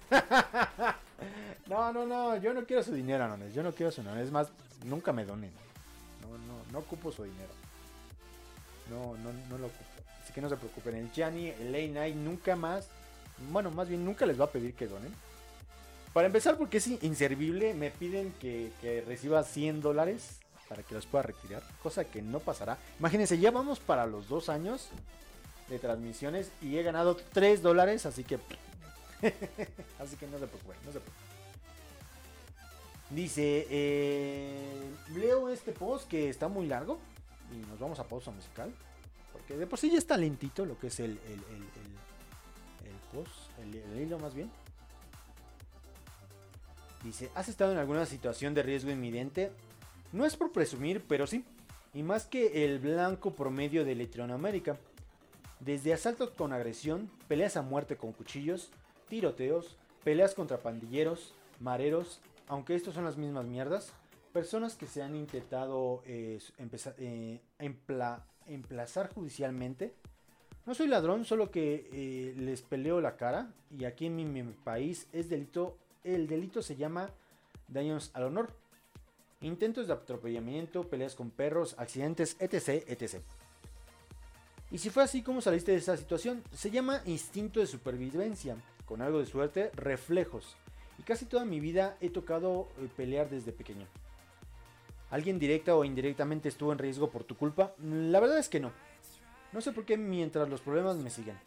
Speaker 3: No, no, no, yo no quiero su dinero, nones, yo no quiero su dinero, es más, nunca me donen. No, no, no ocupo su dinero. No, no, no lo ocupo. Así que no se preocupen, el Gianni, el Late Night, nunca más, bueno, más bien nunca les va a pedir que donen. Para empezar, porque es inservible, me piden que, que reciba cien dólares para que los pueda retirar, cosa que no pasará. Imagínense, ya vamos para los dos años de transmisiones y he ganado tres dólares, así que Así que no se preocupen, no se preocupen. Dice, eh, leo este post que está muy largo y nos vamos a pausa musical. Porque de por sí ya está lentito lo que es el, el, el, el, el post, el, el hilo más bien. Dice, ¿has estado en alguna situación de riesgo inminente? No es por presumir, pero sí. Y más que el blanco promedio de Latinoamérica. Desde asaltos con agresión, peleas a muerte con cuchillos, tiroteos, peleas contra pandilleros, mareros, aunque estos son las mismas mierdas, personas que se han intentado eh, empezar, eh, empla, emplazar judicialmente. No soy ladrón, solo que eh, les peleo la cara y aquí en mi, mi país es delito, el delito se llama daños al honor, intentos de atropellamiento, peleas con perros, accidentes, etc, etcétera. Y si fue así, ¿cómo saliste de esa situación? Se llama instinto de supervivencia, con algo de suerte, reflejos. Y casi toda mi vida he tocado eh, pelear desde pequeño. ¿Alguien directa o indirectamente estuvo en riesgo por tu culpa? La verdad es que no. No sé por qué mientras los problemas me siguen.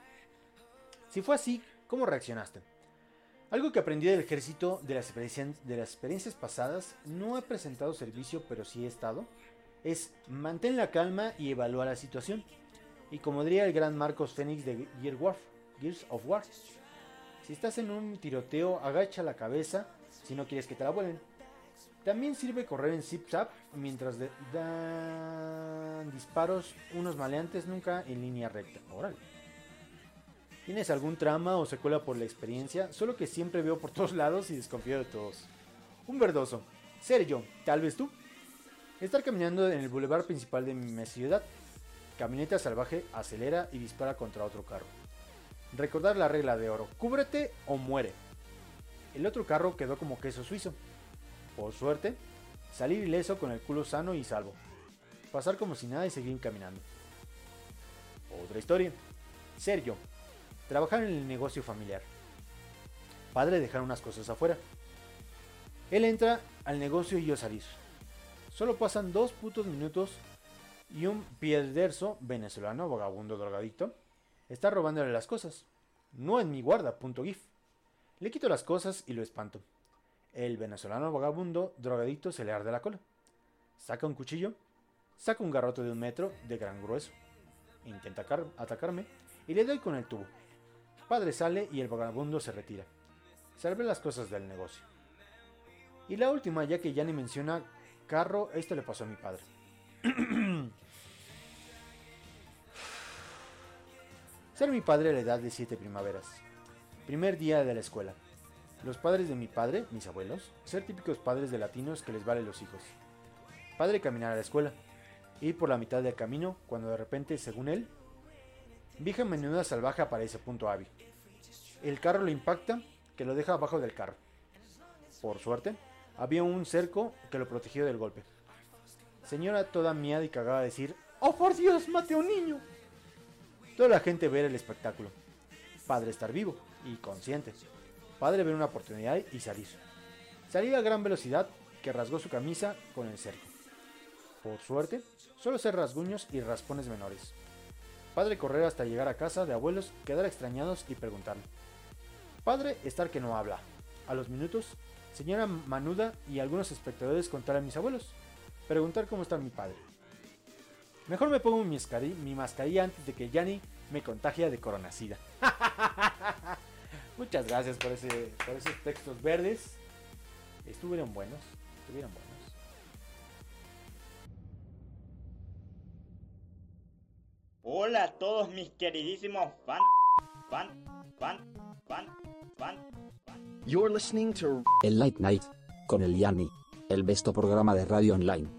Speaker 3: Si fue así, ¿cómo reaccionaste? Algo que aprendí del ejército de las, experiencias, de las experiencias pasadas, no he presentado servicio pero sí he estado, es mantén la calma y evalúa la situación. Y como diría el gran Marcos Fenix de Gear War, Gears of War, si estás en un tiroteo, agacha la cabeza si no quieres que te la vuelen. También sirve correr en zip-zap mientras de, dan disparos unos maleantes nunca en línea recta. Órale. ¿Tienes algún trauma o secuela por la experiencia? Solo que siempre veo por todos lados y desconfío de todos. Un verdoso. Sergio, tal vez tú. Estar caminando en el bulevar principal de mi ciudad. Camioneta salvaje acelera y dispara contra otro carro. Recordar la regla de oro. Cúbrete o muere. El otro carro quedó como queso suizo. Por suerte, salir ileso con el culo sano y salvo. Pasar como si nada y seguir caminando. Otra historia. Sergio. Trabajar en el negocio familiar. Padre dejar unas cosas afuera. Él entra al negocio y yo salir. Solo pasan dos putos minutos y un piederso venezolano, vagabundo drogadicto, está robándole las cosas. No en mi guarda, punto gif. Le quito las cosas y lo espanto. El venezolano vagabundo drogadicto se le arde la cola. Saca un cuchillo, saca un garrote de un metro de gran grueso. Intenta atacarme y le doy con el tubo. Padre sale y el vagabundo se retira. Salvé las cosas del negocio. Y la última, ya que ya ni menciona carro, esto le pasó a mi padre. Ser mi padre a la edad de siete primaveras. Primer día de la escuela. Los padres de mi padre, mis abuelos, ser típicos padres de latinos que les vale los hijos. Padre caminar a la escuela. Ir por la mitad del camino cuando de repente, según él, vieja menuda salvaje aparece punto hábil. El carro lo impacta, que lo deja abajo del carro. Por suerte, había un cerco que lo protegió del golpe. Señora toda miada y cagada a decir, ¡oh por Dios, maté a un niño! Toda la gente ver el espectáculo. Padre estar vivo y consciente. Padre ver una oportunidad y salir. Salir a gran velocidad que rasgó su camisa con el cerco. Por suerte, solo ser rasguños y raspones menores. Padre correr hasta llegar a casa de abuelos, quedar extrañados y preguntarle. Padre estar que no habla. A los minutos, señora manuda y algunos espectadores contar a mis abuelos. Preguntar cómo está mi padre. Mejor me pongo mi, mascarilla, mi mascarilla antes de que Yanni me contagie de coronacida. Muchas gracias por, ese, por esos textos verdes. Estuvieron buenos. Estuvieron buenos.
Speaker 8: Hola a todos mis queridísimos fan, fan, fan, fan, fan, fan.
Speaker 9: You're listening to El Late Night con el Yanni, el besto programa de radio online.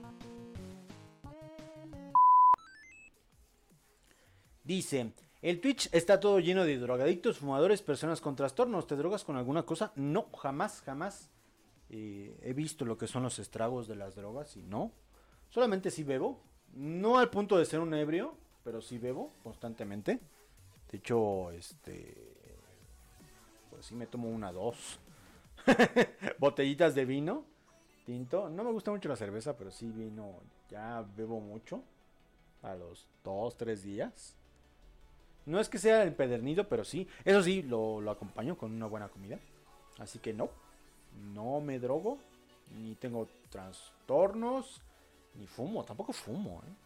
Speaker 3: Dice, el Twitch está todo lleno de drogadictos, fumadores, personas con trastornos. ¿Te drogas con alguna cosa? No, jamás, jamás. Eh, he visto lo que son los estragos de las drogas y no. Solamente sí bebo. No al punto de ser un ebrio, pero sí bebo constantemente. De hecho, este... pues sí me tomo una, dos. Botellitas de vino tinto. No me gusta mucho la cerveza, pero sí vino. Ya bebo mucho. A los dos, tres días. No es que sea empedernido, pero sí. Eso sí, lo, lo acompaño con una buena comida. Así que no, no me drogo, ni tengo trastornos, ni fumo, tampoco fumo. ¿eh?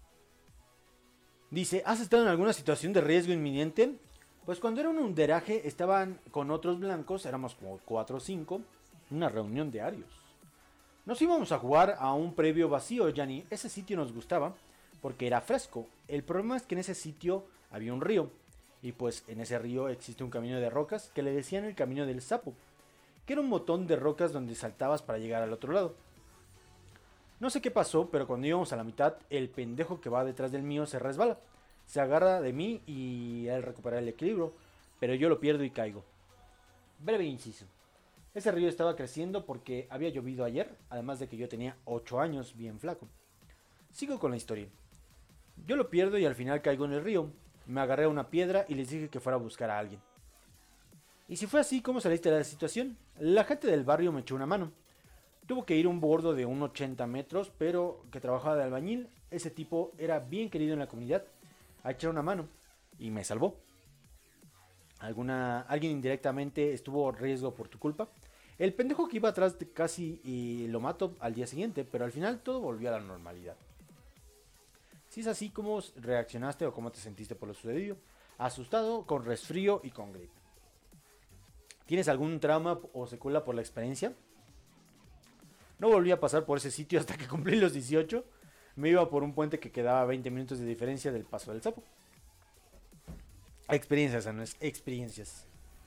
Speaker 3: Dice, ¿has estado en alguna situación de riesgo inminente? Pues cuando era un underaje estaban con otros blancos, éramos como cuatro o cinco, una reunión de arios. Nos íbamos a jugar a un previo vacío, Yanni. Ese sitio nos gustaba porque era fresco. El problema es que en ese sitio había un río. Y pues en ese río existe un camino de rocas que le decían el camino del sapo. Que era un montón de rocas donde saltabas para llegar al otro lado. No sé qué pasó, pero cuando íbamos a la mitad, el pendejo que va detrás del mío se resbala. Se agarra de mí y él recupera el equilibrio. Pero yo lo pierdo y caigo. Breve inciso. Ese río estaba creciendo porque había llovido ayer, además de que yo tenía ocho años, bien flaco. Sigo con la historia. Yo lo pierdo y al final caigo en el río. Me agarré a una piedra y les dije que fuera a buscar a alguien. Y si fue así, ¿cómo saliste de la situación? La gente del barrio me echó una mano. Tuvo que ir un bordo de unos ochenta metros, pero que trabajaba de albañil. Ese tipo era bien querido en la comunidad. A echar una mano. Y me salvó. Alguna, alguien indirectamente estuvo a riesgo por tu culpa. El pendejo que iba atrás de casi y lo mato al día siguiente, pero al final todo volvió a la normalidad. Si es así, ¿cómo reaccionaste o cómo te sentiste por lo sucedido? Asustado, con resfrío y con gripe. ¿Tienes algún trauma o secuela por la experiencia? No volví a pasar por ese sitio hasta que cumplí los dieciocho. Me iba por un puente que quedaba a veinte minutos de diferencia del Paso del Sapo. Experiencias, no es experiencias.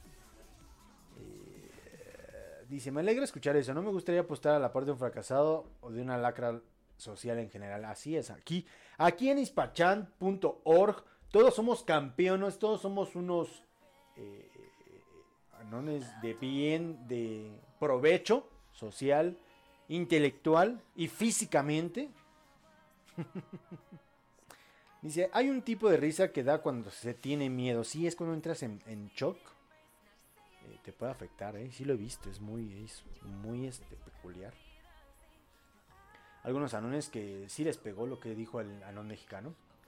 Speaker 3: Eh, dice, me alegra escuchar eso. No me gustaría apostar a la parte de un fracasado o de una lacra social en general. Así es, aquí, aquí en ispachan punto org todos somos campeones, todos somos unos eh, anones de bien, de provecho social, intelectual y físicamente. Dice, hay un tipo de risa que da cuando se tiene miedo. Sí, es cuando entras en, en shock. Eh, te puede afectar, ¿eh? Sí lo he visto, es muy, es muy este, peculiar. Algunos anones que sí les pegó lo que dijo el anón mexicano.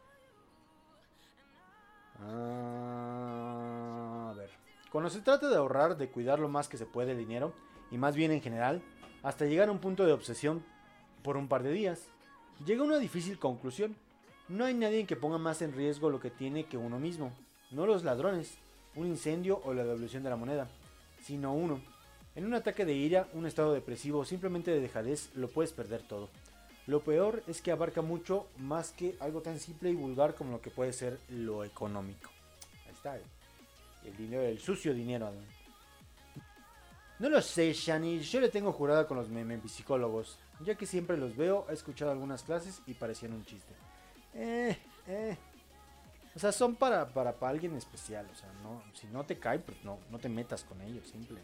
Speaker 3: Ah, a ver. Cuando se trata de ahorrar, de cuidar lo más que se puede el dinero, y más bien en general, hasta llegar a un punto de obsesión por un par de días, llega a una difícil conclusión. No hay nadie que ponga más en riesgo lo que tiene que uno mismo. No los ladrones, un incendio o la devolución de la moneda, sino uno. En un ataque de ira, un estado depresivo o simplemente de dejadez, lo puedes perder todo. Lo peor es que abarca mucho más que algo tan simple y vulgar como lo que puede ser lo económico. Ahí está, ¿eh? El dinero, el sucio dinero. ¿no? No lo sé, Shani. Yo le tengo jurada con los memepsicólogos, ya que siempre los veo, he escuchado algunas clases y parecían un chiste. Eh, eh. O sea, son para, para, para alguien especial. O sea, no, si no te cae, pues no, no te metas con ellos, simple.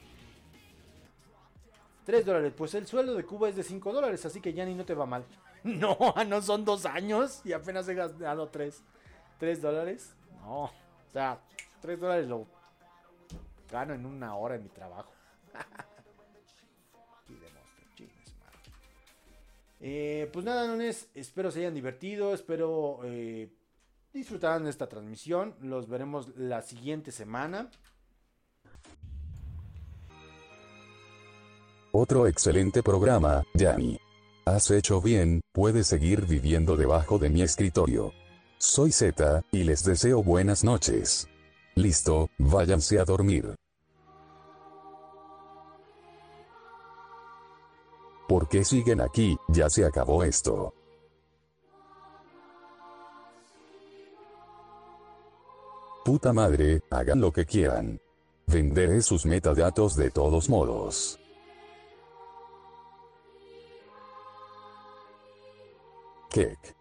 Speaker 3: tres dólares. Pues el sueldo de Cuba es de cinco dólares, así que ya ni no te va mal. No, no son dos años y apenas he gastado tres. ¿tres dólares? No. O sea, tres dólares lo gano en una hora en mi trabajo. Eh, pues nada, nones, espero se hayan divertido, espero eh, disfrutaran de esta transmisión. Los veremos la siguiente semana.
Speaker 1: Otro excelente programa, Yanni. Has hecho bien, puedes seguir viviendo debajo de mi escritorio. Soy Z, y les deseo buenas noches. Listo, váyanse a dormir. ¿Por qué siguen aquí? Ya se acabó esto. Puta madre, hagan lo que quieran. Venderé sus metadatos de todos modos. Kek.